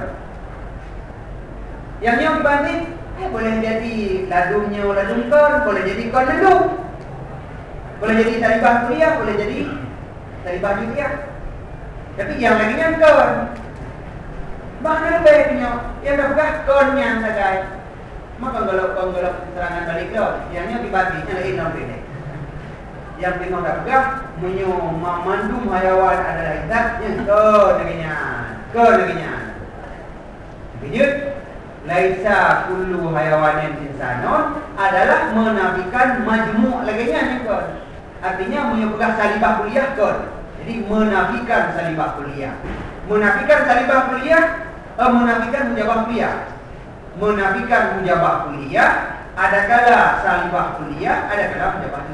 Yang yang dibanding, eh boleh jadi ladungnya ladung kon, boleh jadi kon ladung. Boleh jadi talibah kuliah, boleh jadi talibah kuliah. Tapi yang lagi yang kon. Bahkan lebih punya, yang berkah konnya sagai. Maka kalau kon kalau serangan balik lo, yang yang dibanding, yang lain non beda. Yang tengok berkah, menyo memandung hayawan adalah insan, yang kon laginya, kon laginya. Lanjut. Laisa kullu hayawanin insanon adalah menafikan majmu' laginya ni kon. Artinya menyebutkan salibah kuliah kon. Jadi menafikan salibah kuliah. Menafikan salibah kuliah, eh, menafikan mujabah kuliah. Menafikan mujabah kuliah, ada kala salibah kuliah, ada kala mujabah